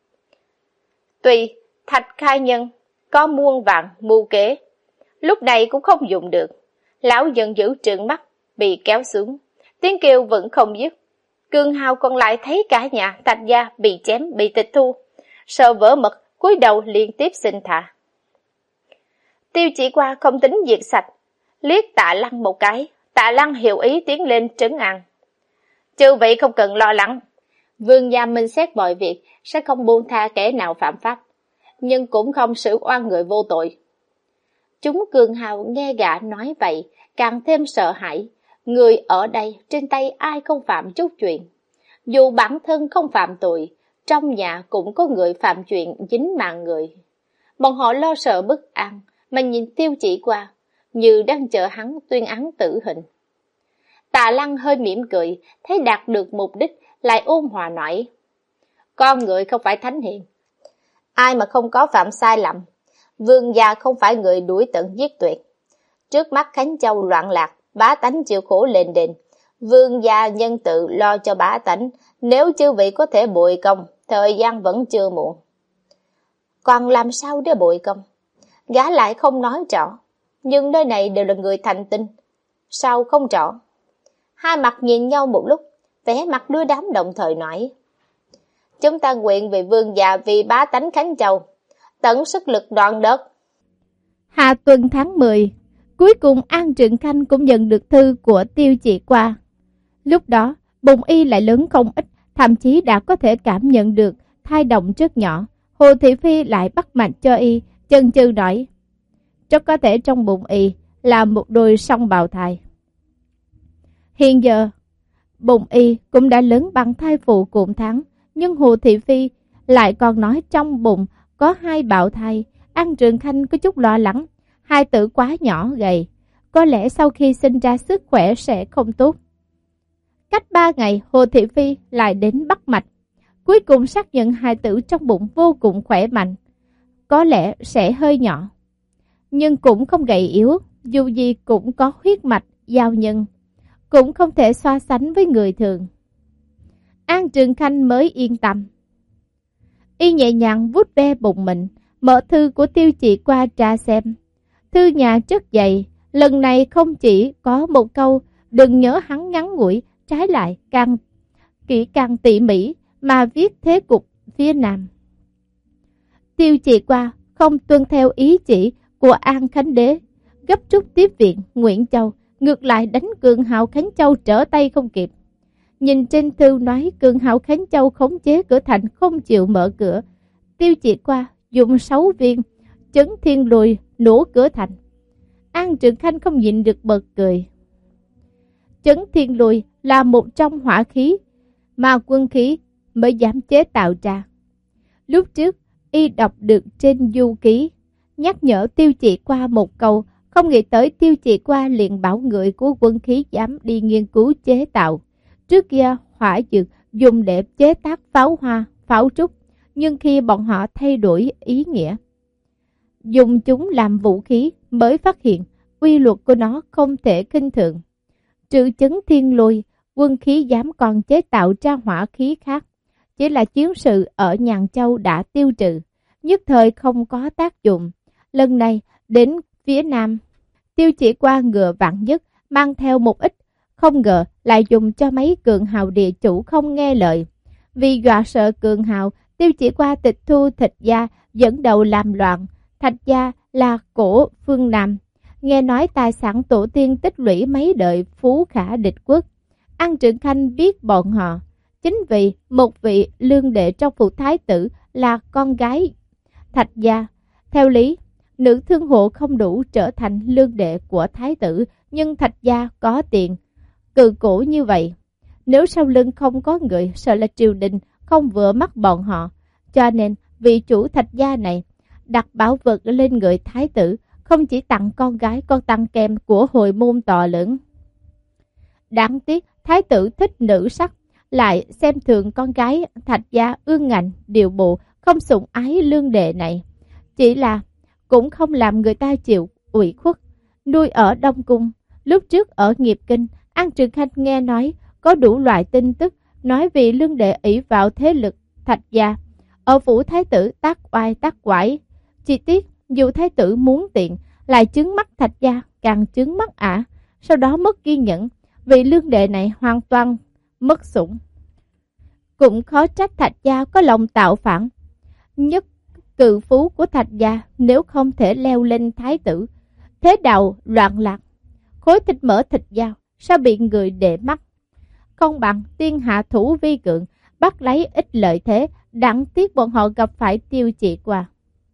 Tuy Thạch Khai Nhân có muôn vạn mưu kế, lúc này cũng không dùng được. Lão giận dữ trợn mắt, bị kéo xuống, tiếng kêu vẫn không dứt. Cương Hào còn lại thấy cả nhà Thạch gia bị chém, bị tịch thu, sợ vỡ mật, cúi đầu liên tiếp xin thả. Tiêu Chỉ Qua không tính diệt sạch, liếc Tạ Lăng một cái, Tạ Lăng hiểu ý tiến lên trấn an: chư vị không cần lo lắng, vương gia minh xét mọi việc sẽ không buông tha kẻ nào phạm pháp, nhưng cũng không xử oan người vô tội. Chúng Cường Hào nghe gã nói vậy càng thêm sợ hãi. Người ở đây trên tay ai không phạm chút chuyện, dù bản thân không phạm tội, trong nhà cũng có người phạm chuyện dính mạng người. Bọn họ lo sợ bất an mà nhìn Tiêu Chỉ Qua như đang chờ hắn tuyên án tử hình. Tạ Lăng hơi mỉm cười, thấy đạt được mục đích, lại ôn hòa nói: con người không phải thánh hiền, ai mà không có phạm sai lầm. Vương gia không phải người đuổi tận giết tuyệt. Trước mắt Khánh Châu loạn lạc, bá tánh chịu khổ lên đền, vương gia nhân tự lo cho bá tánh, nếu chư vị có thể bội công, thời gian vẫn chưa muộn. Còn làm sao để bội công? Gã lại không nói rõ, nhưng nơi này đều là người thành tinh, sao không rõ? Hai mặt nhìn nhau một lúc, vẻ mặt đưa đám đồng thời nói: chúng ta nguyện vì vương gia, vì bá tánh Khánh Châu, tận sức lực đoạn đất. Hạ tuần tháng mười, cuối cùng An Trượng Khanh cũng nhận được thư của Tiêu Chỉ Qua. Lúc đó, bụng y lại lớn không ít, thậm chí đã có thể cảm nhận được thai động rất nhỏ. Hồ Thị Phi lại bắt mạch cho y, chần chừ nói: rất có thể trong bụng y là một đôi song bào thai. Hiện giờ, bụng y cũng đã lớn bằng thai phụ cuộn tháng, nhưng Hồ Thị Phi lại còn nói trong bụng có hai bào thai. An Trượng Khanh có chút lo lắng, hai tử quá nhỏ gầy, có lẽ sau khi sinh ra sức khỏe sẽ không tốt. Cách ba ngày, Hồ Thị Phi lại đến bắt mạch, cuối cùng xác nhận hai tử trong bụng vô cùng khỏe mạnh, có lẽ sẽ hơi nhỏ, nhưng cũng không gầy yếu, dù gì cũng có huyết mạch giao nhân, cũng không thể so sánh với người thường. An Trượng Khanh mới yên tâm. Y nhẹ nhàng vuốt ve bụng mình, mở thư của Tiêu Chỉ Qua tra xem. Thư nhà rất dày, lần này không chỉ có một câu đừng nhớ hắn ngắn ngủi, trái lại càng kỹ càng tỉ mỉ mà viết thế cục phía Nam. Tiêu Chỉ Qua không tuân theo ý chỉ của An Khánh Đế, gấp rút tiếp viện Nguyễn Châu, ngược lại đánh Cường Hào Khánh Châu trở tay không kịp. Nhìn trên thư nói Cường Hào Khánh Châu khống chế cửa thành không chịu mở cửa, Tiêu Chỉ Qua dùng sáu viên chấn thiên lùi nổ cửa thành. An Trượng Khanh không nhịn được bật cười. Chấn thiên lùi là một trong hỏa khí mà quân khí mới dám chế tạo ra. Lúc trước y đọc được trên du ký nhắc nhở Tiêu Chỉ Qua một câu, không nghĩ tới Tiêu Chỉ Qua liền bảo người của quân khí dám đi nghiên cứu chế tạo. Trước kia hỏa dược dùng để chế tác pháo hoa, pháo trúc, nhưng khi bọn họ thay đổi ý nghĩa, dùng chúng làm vũ khí, mới phát hiện uy luật của nó không thể khinh thường. Trừ chấn thiên lôi, quân khí dám còn chế tạo ra hỏa khí khác, chỉ là chiến sự ở Nhàn Châu đã tiêu trừ, nhất thời không có tác dụng. Lần này đến phía Nam, Tiêu Chỉ Qua ngựa vạn nhất mang theo một ít, không ngờ lại dùng cho mấy cường hào địa chủ không nghe lời. Vì dọa sợ cường hào, Tiêu Chỉ Qua tịch thu Thạch gia, dẫn đầu làm loạn. Thạch gia là cổ phương Nam, nghe nói tài sản tổ tiên tích lũy mấy đời phú khả địch quốc. An Trượng Khanh biết bọn họ, chính vì một vị lương đệ trong phủ thái tử là con gái Thạch gia. Theo lý, nữ thương hộ không đủ trở thành lương đệ của thái tử, nhưng Thạch gia có tiền, cự cổ như vậy. Nếu sau lưng không có người, sợ là triều đình không vừa mắt bọn họ. Cho nên, vị chủ Thạch gia này đặt bảo vật lên người thái tử, không chỉ tặng con gái, còn tặng kèm của hồi môn to lớn. Đáng tiếc, thái tử thích nữ sắc, lại xem thường con gái Thạch gia ương ngạnh, điều bộ, không sủng ái lương đệ này. Chỉ là cũng không làm người ta chịu ủy khuất. Nuôi ở Đông Cung, lúc trước ở Nghiệp Kinh, An Trượng Khanh nghe nói có đủ loại tin tức, nói vì lương đệ ỷ vào thế lực Thạch gia, ở phủ thái tử tác oai tác quải. Chi tiết, dù thái tử muốn tiện, lại trướng mắt Thạch gia, càng trướng mắt ả, sau đó mất kiên nhẫn, vì lương đệ này hoàn toàn mất sủng. Cũng khó trách Thạch gia có lòng tạo phản. Nhất cự phú của Thạch gia nếu không thể leo lên thái tử, thế đạo loạn lạc, khối thịt mỡ thịt dao, sao bị người để mắt. Không bằng tiên hạ thủ vi cường, bắt lấy ít lợi thế. Đáng tiếc bọn họ gặp phải Tiêu Chỉ Qua.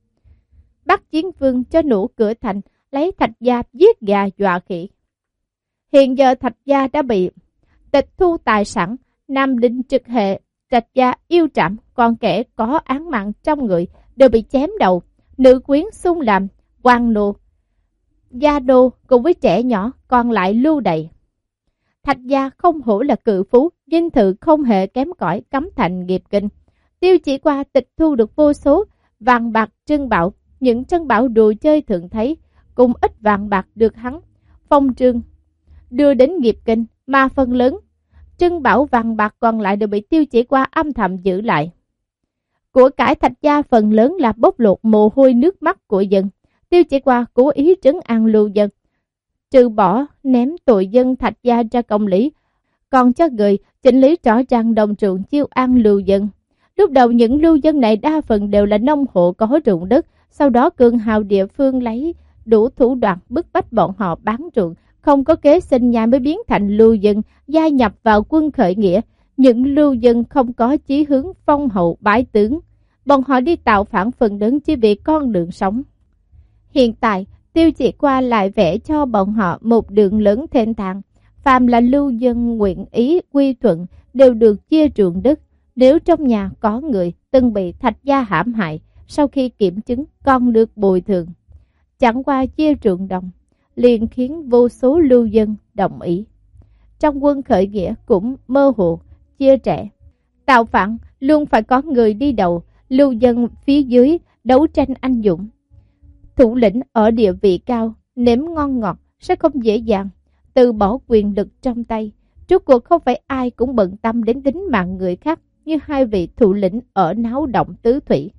Bắt chiến vương cho nổ cửa thành, lấy Thạch gia giết gà dọa khỉ. Hiện giờ Thạch gia đã bị tịch thu tài sản, Nam Đinh trực hệ Thạch gia yêu trảm, còn kẻ có án mạng trong người đều bị chém đầu. Nữ quyến xung làm quan nô, gia đô cùng với trẻ nhỏ còn lại lưu đày. Thạch gia không hổ là cự phú, dinh thự không hề kém cỏi, cấm thành Nghiệp Kinh. Tiêu Chỉ Qua tịch thu được vô số vàng bạc trân bảo, những trân bảo đồ chơi thường thấy, cùng ít vàng bạc được hắn phong trương đưa đến Nghiệp Kinh, mà phần lớn trân bảo vàng bạc còn lại đều bị Tiêu Chỉ Qua âm thầm giữ lại. Của cải Thạch gia phần lớn là bóc lột mồ hôi nước mắt của dân. Tiêu Chỉ Qua cố ý trấn an lưu dân, trừ bỏ ném tội dân Thạch gia ra công lý, còn cho người chỉnh lý rõ ràng đồng ruộng chiêu an lưu dân. Lúc đầu những lưu dân này đa phần đều là nông hộ có ruộng đất, sau đó cường hào địa phương lấy đủ thủ đoạn bức bách bọn họ bán ruộng, không có kế sinh nhai mới biến thành lưu dân, gia nhập vào quân khởi nghĩa. Những lưu dân không có chí hướng phong hậu bái tướng, bọn họ đi tạo phản phần lớn chỉ vì con đường sống. Hiện tại, Tiêu Chỉ Qua lại vẽ cho bọn họ một đường lớn thênh thang, phàm là lưu dân nguyện ý quy thuận đều được chia ruộng đất. Nếu trong nhà có người từng bị Thạch gia hãm hại, sau khi kiểm chứng còn được bồi thường. Chẳng qua chia ruộng đồng, liền khiến vô số lưu dân đồng ý. Trong quân khởi nghĩa cũng mơ hồ, chia rẽ. Tạo phản luôn phải có người đi đầu, lưu dân phía dưới đấu tranh anh dũng. Thủ lĩnh ở địa vị cao, nếm ngon ngọt sẽ không dễ dàng từ bỏ quyền lực trong tay. Rốt cuộc không phải ai cũng bận tâm đến tính mạng người khác như hai vị thủ lĩnh ở náo động tứ thủy.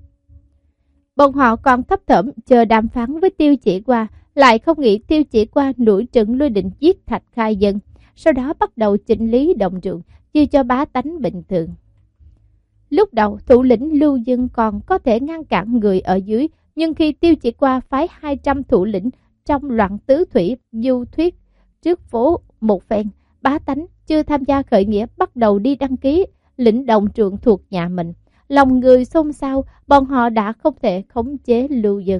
Bọn họ còn thấp thỏm chờ đàm phán với Tiêu Chỉ Qua, lại không nghĩ Tiêu Chỉ Qua nổi trận lôi định giết Thạch Khai Dân, sau đó bắt đầu chỉnh lý đồng ruộng, chia cho bá tánh bình thường. Lúc đầu thủ lĩnh lưu dân còn có thể ngăn cản người ở dưới, nhưng khi Tiêu Chỉ Qua phái hai trăm thủ lĩnh trong loạn tứ thủy du thuyết trước phố một phen, bá tánh chưa tham gia khởi nghĩa bắt đầu đi đăng ký lĩnh đồng ruộng thuộc nhà mình. Lòng người xôn xao, bọn họ đã không thể khống chế lưu dân.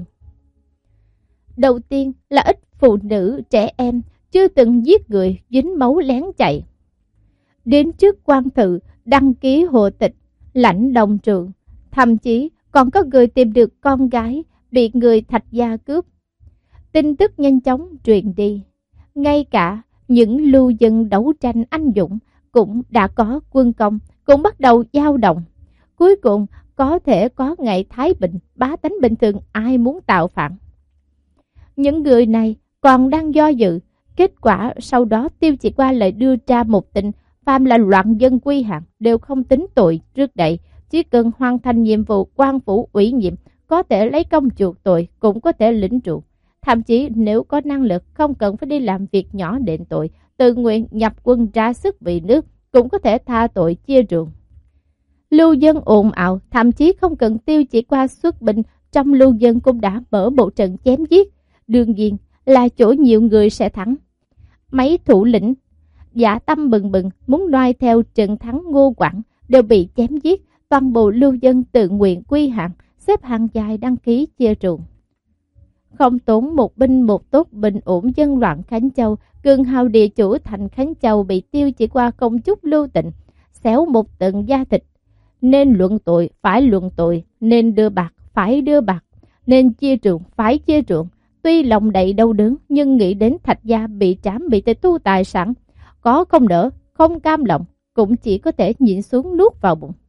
Đầu tiên là ít phụ nữ trẻ em chưa từng giết người dính máu lén chạy, đến trước quan thự đăng ký hộ tịch lãnh đồng ruộng. Thậm chí còn có người tìm được con gái bị người Thạch gia cướp. Tin tức nhanh chóng truyền đi, ngay cả những lưu dân đấu tranh anh dũng cũng đã có quân công, cũng bắt đầu dao động. Cuối cùng có thể có ngày thái bình, bá tánh bình thường ai muốn tạo phản. Những người này còn đang do dự. Kết quả sau đó Tiêu Chỉ Qua lại đưa ra một tin, phàm là loạn dân quy hạn đều không tính tội trước đây, chỉ cần hoàn thành nhiệm vụ quan phủ ủy nhiệm, có thể lấy công chuộc tội, cũng có thể lĩnh ruộng. Thậm chí nếu có năng lực không cần phải đi làm việc nhỏ đền tội, tự nguyện nhập quân ra sức vì nước, cũng có thể tha tội chia ruộng. Lưu dân ồn ào, thậm chí không cần Tiêu Chỉ Qua xuất binh, trong lưu dân cũng đã mở một trận chém giết. Đương nhiên là chỗ nhiều người sẽ thắng. Mấy thủ lĩnh dạ tâm bừng bừng muốn noi theo trận thắng Ngô Quảng đều bị chém giết. Toàn bộ lưu dân tự nguyện quy hàng, xếp hàng dài đăng ký chia ruộng. Không tốn một binh một tốt, bình ổn dân loạn Khánh Châu, cường hào địa chủ thành Khánh Châu bị Tiêu Chỉ Qua công chút lưu tình, xéo một tận da thịt. Nên luận tội phải luận tội, nên đưa bạc phải đưa bạc, nên chia ruộng phải chia ruộng. Tuy lòng đầy đau đớn nhưng nghĩ đến Thạch gia bị trảm bị tịch thu tài sản, có không đỡ, không cam lòng, cũng chỉ có thể nhịn xuống nuốt vào bụng.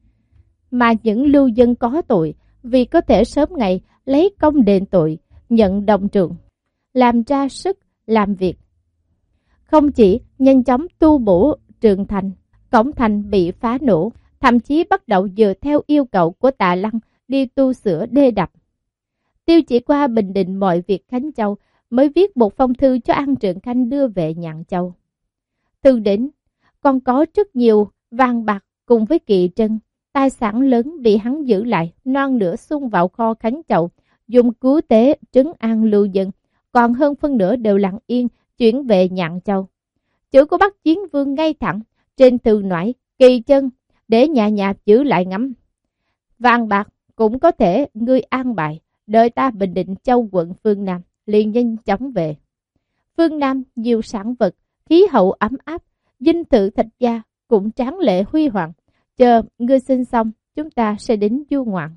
Mà những lưu dân có tội, vì có thể sớm ngày lấy công đền tội, nhận đồng trường, làm ra sức làm việc. Không chỉ nhanh chóng tu bổ trường thành, cổng thành bị phá nổ, thậm chí bắt đầu dựa theo yêu cầu của Tạ Lăng đi tu sửa đê đập. Tiêu Chỉ Qua bình định mọi việc Khánh Châu, mới viết một phong thư cho An Trượng Khanh đưa về Nhạn Châu. Thư đến còn có rất nhiều vàng bạc cùng với kỳ trân, tài sản lớn bị hắn giữ lại, non nửa xung vào kho Khánh Châu, dùng cứu tế trấn an lưu dân, còn hơn phân nửa đều lặng yên chuyển về Nhạn Châu. Chữ của Bắc Chiến Vương ngay thẳng trên thư nói kỳ chân để nhà nhà giữ lại ngắm. Vàng bạc cũng có thể ngươi an bài, đợi ta bình định châu quận phương Nam, liền nhanh chóng về. Phương Nam nhiều sản vật, khí hậu ấm áp, dinh thự Thạch gia cũng tráng lệ huy hoàng. Chờ ngươi sinh xong, chúng ta sẽ đến du ngoạn.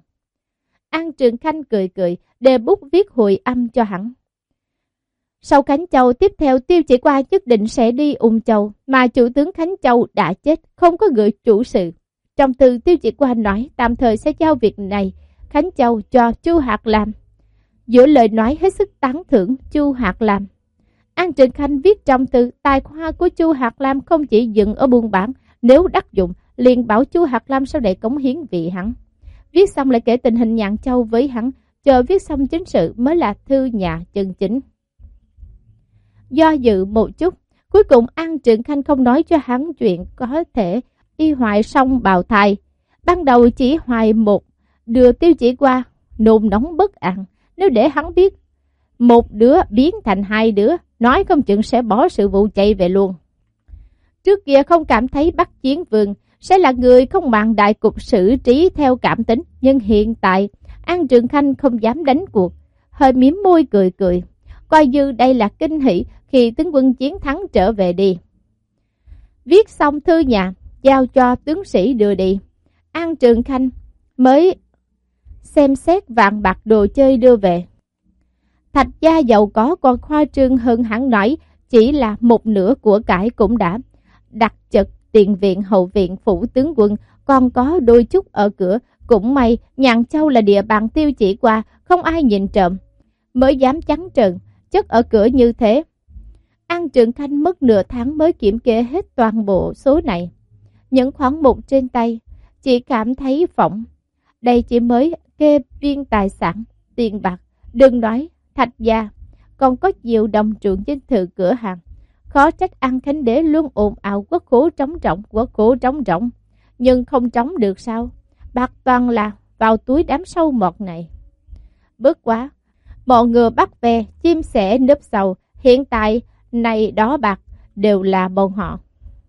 An Trường Khanh cười cười, đề bút viết hồi âm cho hắn. Sau Khánh Châu, tiếp theo Tiêu Chỉ Qua nhất định sẽ đi Ung Châu, mà chủ tướng Khánh Châu đã chết, không có người chủ sự. Trong thư Tiêu Chỉ Qua nói tạm thời sẽ giao việc này Khánh Châu cho Chu Hạc làm. Giữa lời nói hết sức tán thưởng Chu Hạc làm. An Trường Khanh viết trong thư tài khoa của Chu Hạc Lam không chỉ dừng ở buôn bán, nếu đắc dụng liền bảo Chu Hạc Lam sau để cống hiến vị hắn. Viết xong lại kể tình hình Nhạn Châu với hắn, chờ viết xong chính sự mới là thư nhà chân chính. Do dự một chút, cuối cùng An Trường Khanh không nói cho hắn chuyện có thể y hoại xong bào thai. Ban đầu chỉ hoài một, đưa Tiêu Chỉ Qua nôn nóng bất an. Nếu để hắn biết một đứa biến thành hai đứa, nói không chừng sẽ bỏ sự vụ chạy về luôn. Trước kia không cảm thấy Bắc Chiến Vương sẽ là người không màng đại cục xử trí theo cảm tính, nhưng hiện tại An Trường Khanh không dám đánh cuộc, hơi miếm môi cười cười, coi như đây là kinh hỷ khi tướng quân chiến thắng trở về đi. Viết xong thư nhà, giao cho tướng sĩ đưa đi, An Trường Khanh mới xem xét vàng bạc đồ chơi đưa về. Thạch gia giàu có còn khoa trương hơn hẳn nói, chỉ là một nửa của cải cũng đã đặt chật tiền viện hậu viện phủ tướng quân, còn có đôi chút ở cửa. Cũng may Nhạn Châu là địa bàn Tiêu Chỉ Qua, không ai nhìn trộm, mới dám trắng trợn chất ở cửa như thế. An Trường Khanh mất nửa tháng mới kiểm kê hết toàn bộ số này. Những khoản mục trên tay chỉ cảm thấy phỏng. Đây chỉ mới kê viên tài sản, tiền bạc. Đừng nói Thạch gia, còn có nhiều đồng ruộng trên thự cửa hàng. Khó trách An Khánh Đế luôn ồn ào quốc khố trống rỗng, quốc khố trống rỗng. Nhưng không trống được sao? Bạc toàn là vào túi đám sâu mọt này. Bước quá, mọi người bắt ve, chim sẻ núp sầu. Hiện tại này đó bạc đều là bọn họ.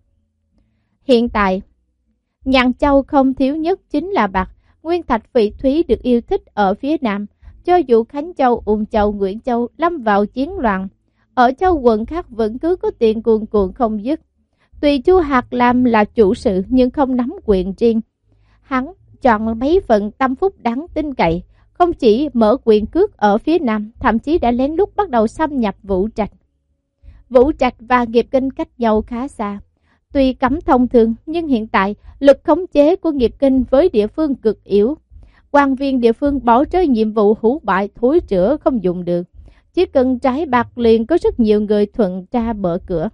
Hiện tại Nhạn Châu không thiếu nhất chính là bạc. Nguyên thạch phỉ thúy được yêu thích ở phía Nam. Cho dù Khánh Châu, Ung Châu, Nguyễn Châu lâm vào chiến loạn, ở châu quận khác vẫn cứ có tiền cuồn cuộn không dứt. Tuy Chu Hạc Lam là chủ sự nhưng không nắm quyền riêng. Hắn chọn mấy phần tâm phúc đáng tin cậy, không chỉ mở quyền cước ở phía Nam, thậm chí đã lén lút bắt đầu xâm nhập Vũ Trạch. Vũ Trạch và Nghiệp Kinh cách nhau khá xa. Tuy cấm thông thường, nhưng hiện tại lực khống chế của Nghiệp Kinh với địa phương cực yếu. Quan viên địa phương bỏ rơi nhiệm vụ hủ bại thối rữa không dùng được. Chỉ cần trái bạc liền có rất nhiều người thuận ra mở cửa.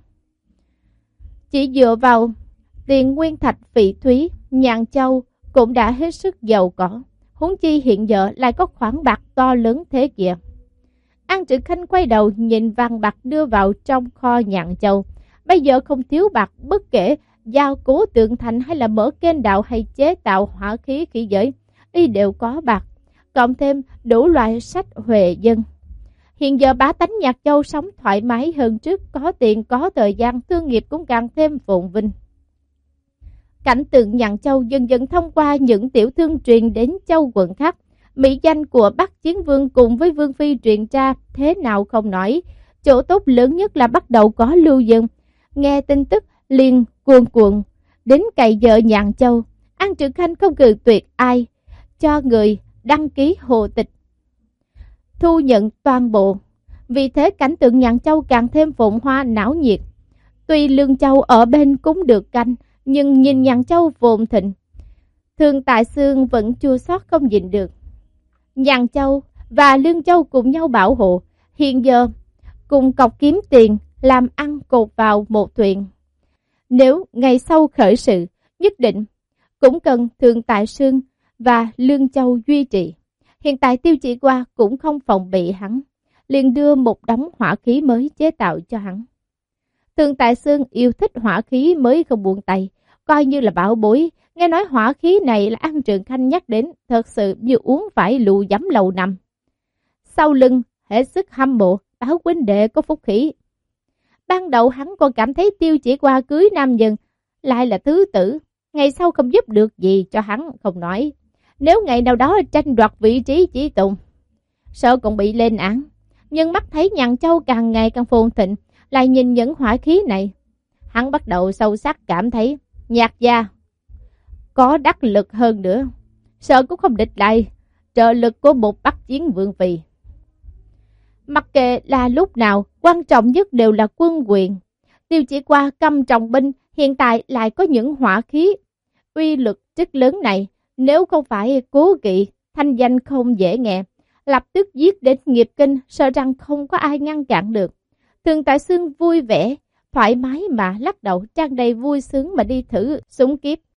Chỉ dựa vào tiền nguyên thạch phỉ thúy, Nhạn Châu cũng đã hết sức giàu có. Huống chi hiện giờ lại có khoản bạc to lớn thế kia. An Trực Khanh quay đầu nhìn vàng bạc đưa vào trong kho Nhạn Châu. Bây giờ không thiếu bạc, bất kể giao cố tượng thành hay là mở kênh đạo hay chế tạo hỏa khí khí giới, y đều có bạc, cộng thêm đủ loại sách huệ dân. Hiện giờ bá tánh Nhạc Châu sống thoải mái hơn trước, có tiền có thời gian, thương nghiệp cũng càng thêm phồn vinh. Cảnh tượng Nhạn Châu dần dần thông qua những tiểu thương truyền đến châu quận khác. Mỹ danh của Bắc Chiến Vương cùng với Vương Phi truyền ra thế nào không nói. Chỗ tốt lớn nhất là bắt đầu có lưu dân. Nghe tin tức liền cuồn cuộn đến cày vợ Nhạn Châu. An Trực Khanh không cự tuyệt ai, cho người đăng ký hộ tịch, thu nhận toàn bộ. Vì thế cảnh tượng Nhạn Châu càng thêm phồn hoa náo nhiệt. Tuy Lương Châu ở bên cũng được canh, nhưng nhìn Nhạn Châu phồn thịnh, Thường Tại Xương vẫn chua xót không nhịn được. Nhạn Châu và Lương Châu cùng nhau bảo hộ, hiện giờ cùng cọc kiếm tiền làm ăn cột vào một thuyền. Nếu ngày sau khởi sự, nhất định cũng cần Thường Tại Xương và Lương Châu duy trì. Hiện tại Tiêu Chỉ Qua cũng không phòng bị hắn, liền đưa một đống hỏa khí mới chế tạo cho hắn. Thường Tại Xương yêu thích hỏa khí mới không buông tay, coi như là bảo bối. Nghe nói hỏa khí này là An Trực Khanh nhắc đến, thật sự như uống phải lụ giấm lầu năm. Sau lưng hết sức hâm mộ, báo huynh đệ có phúc khí. Ban đầu hắn còn cảm thấy Tiêu Chỉ Qua cưới nam nhân lại là thứ tử, ngày sau không giúp được gì cho hắn không nói. Nếu ngày nào đó tranh đoạt vị trí chỉ tùng, sợ còn bị lên án. Nhưng mắt thấy Nhạn Châu càng ngày càng phồn thịnh, lại nhìn những hỏa khí này, hắn bắt đầu sâu sắc cảm thấy Nhạc gia có đắc lực hơn nữa, sợ cũng không địch lại trợ lực của một Bắc Chiến Vương Phi. Mặc kệ là lúc nào, quan trọng nhất đều là quân quyền. Tiêu Chỉ Qua cầm trọng binh, hiện tại lại có những hỏa khí uy lực rất lớn này, nếu không phải cố kỵ, thanh danh không dễ nghe, lập tức giết đến nghiệp kinh, sợ rằng không có ai ngăn cản được. Thường Tại Xương vui vẻ, thoải mái mà lắc đầu, tràn đầy vui sướng mà đi thử súng kiếp.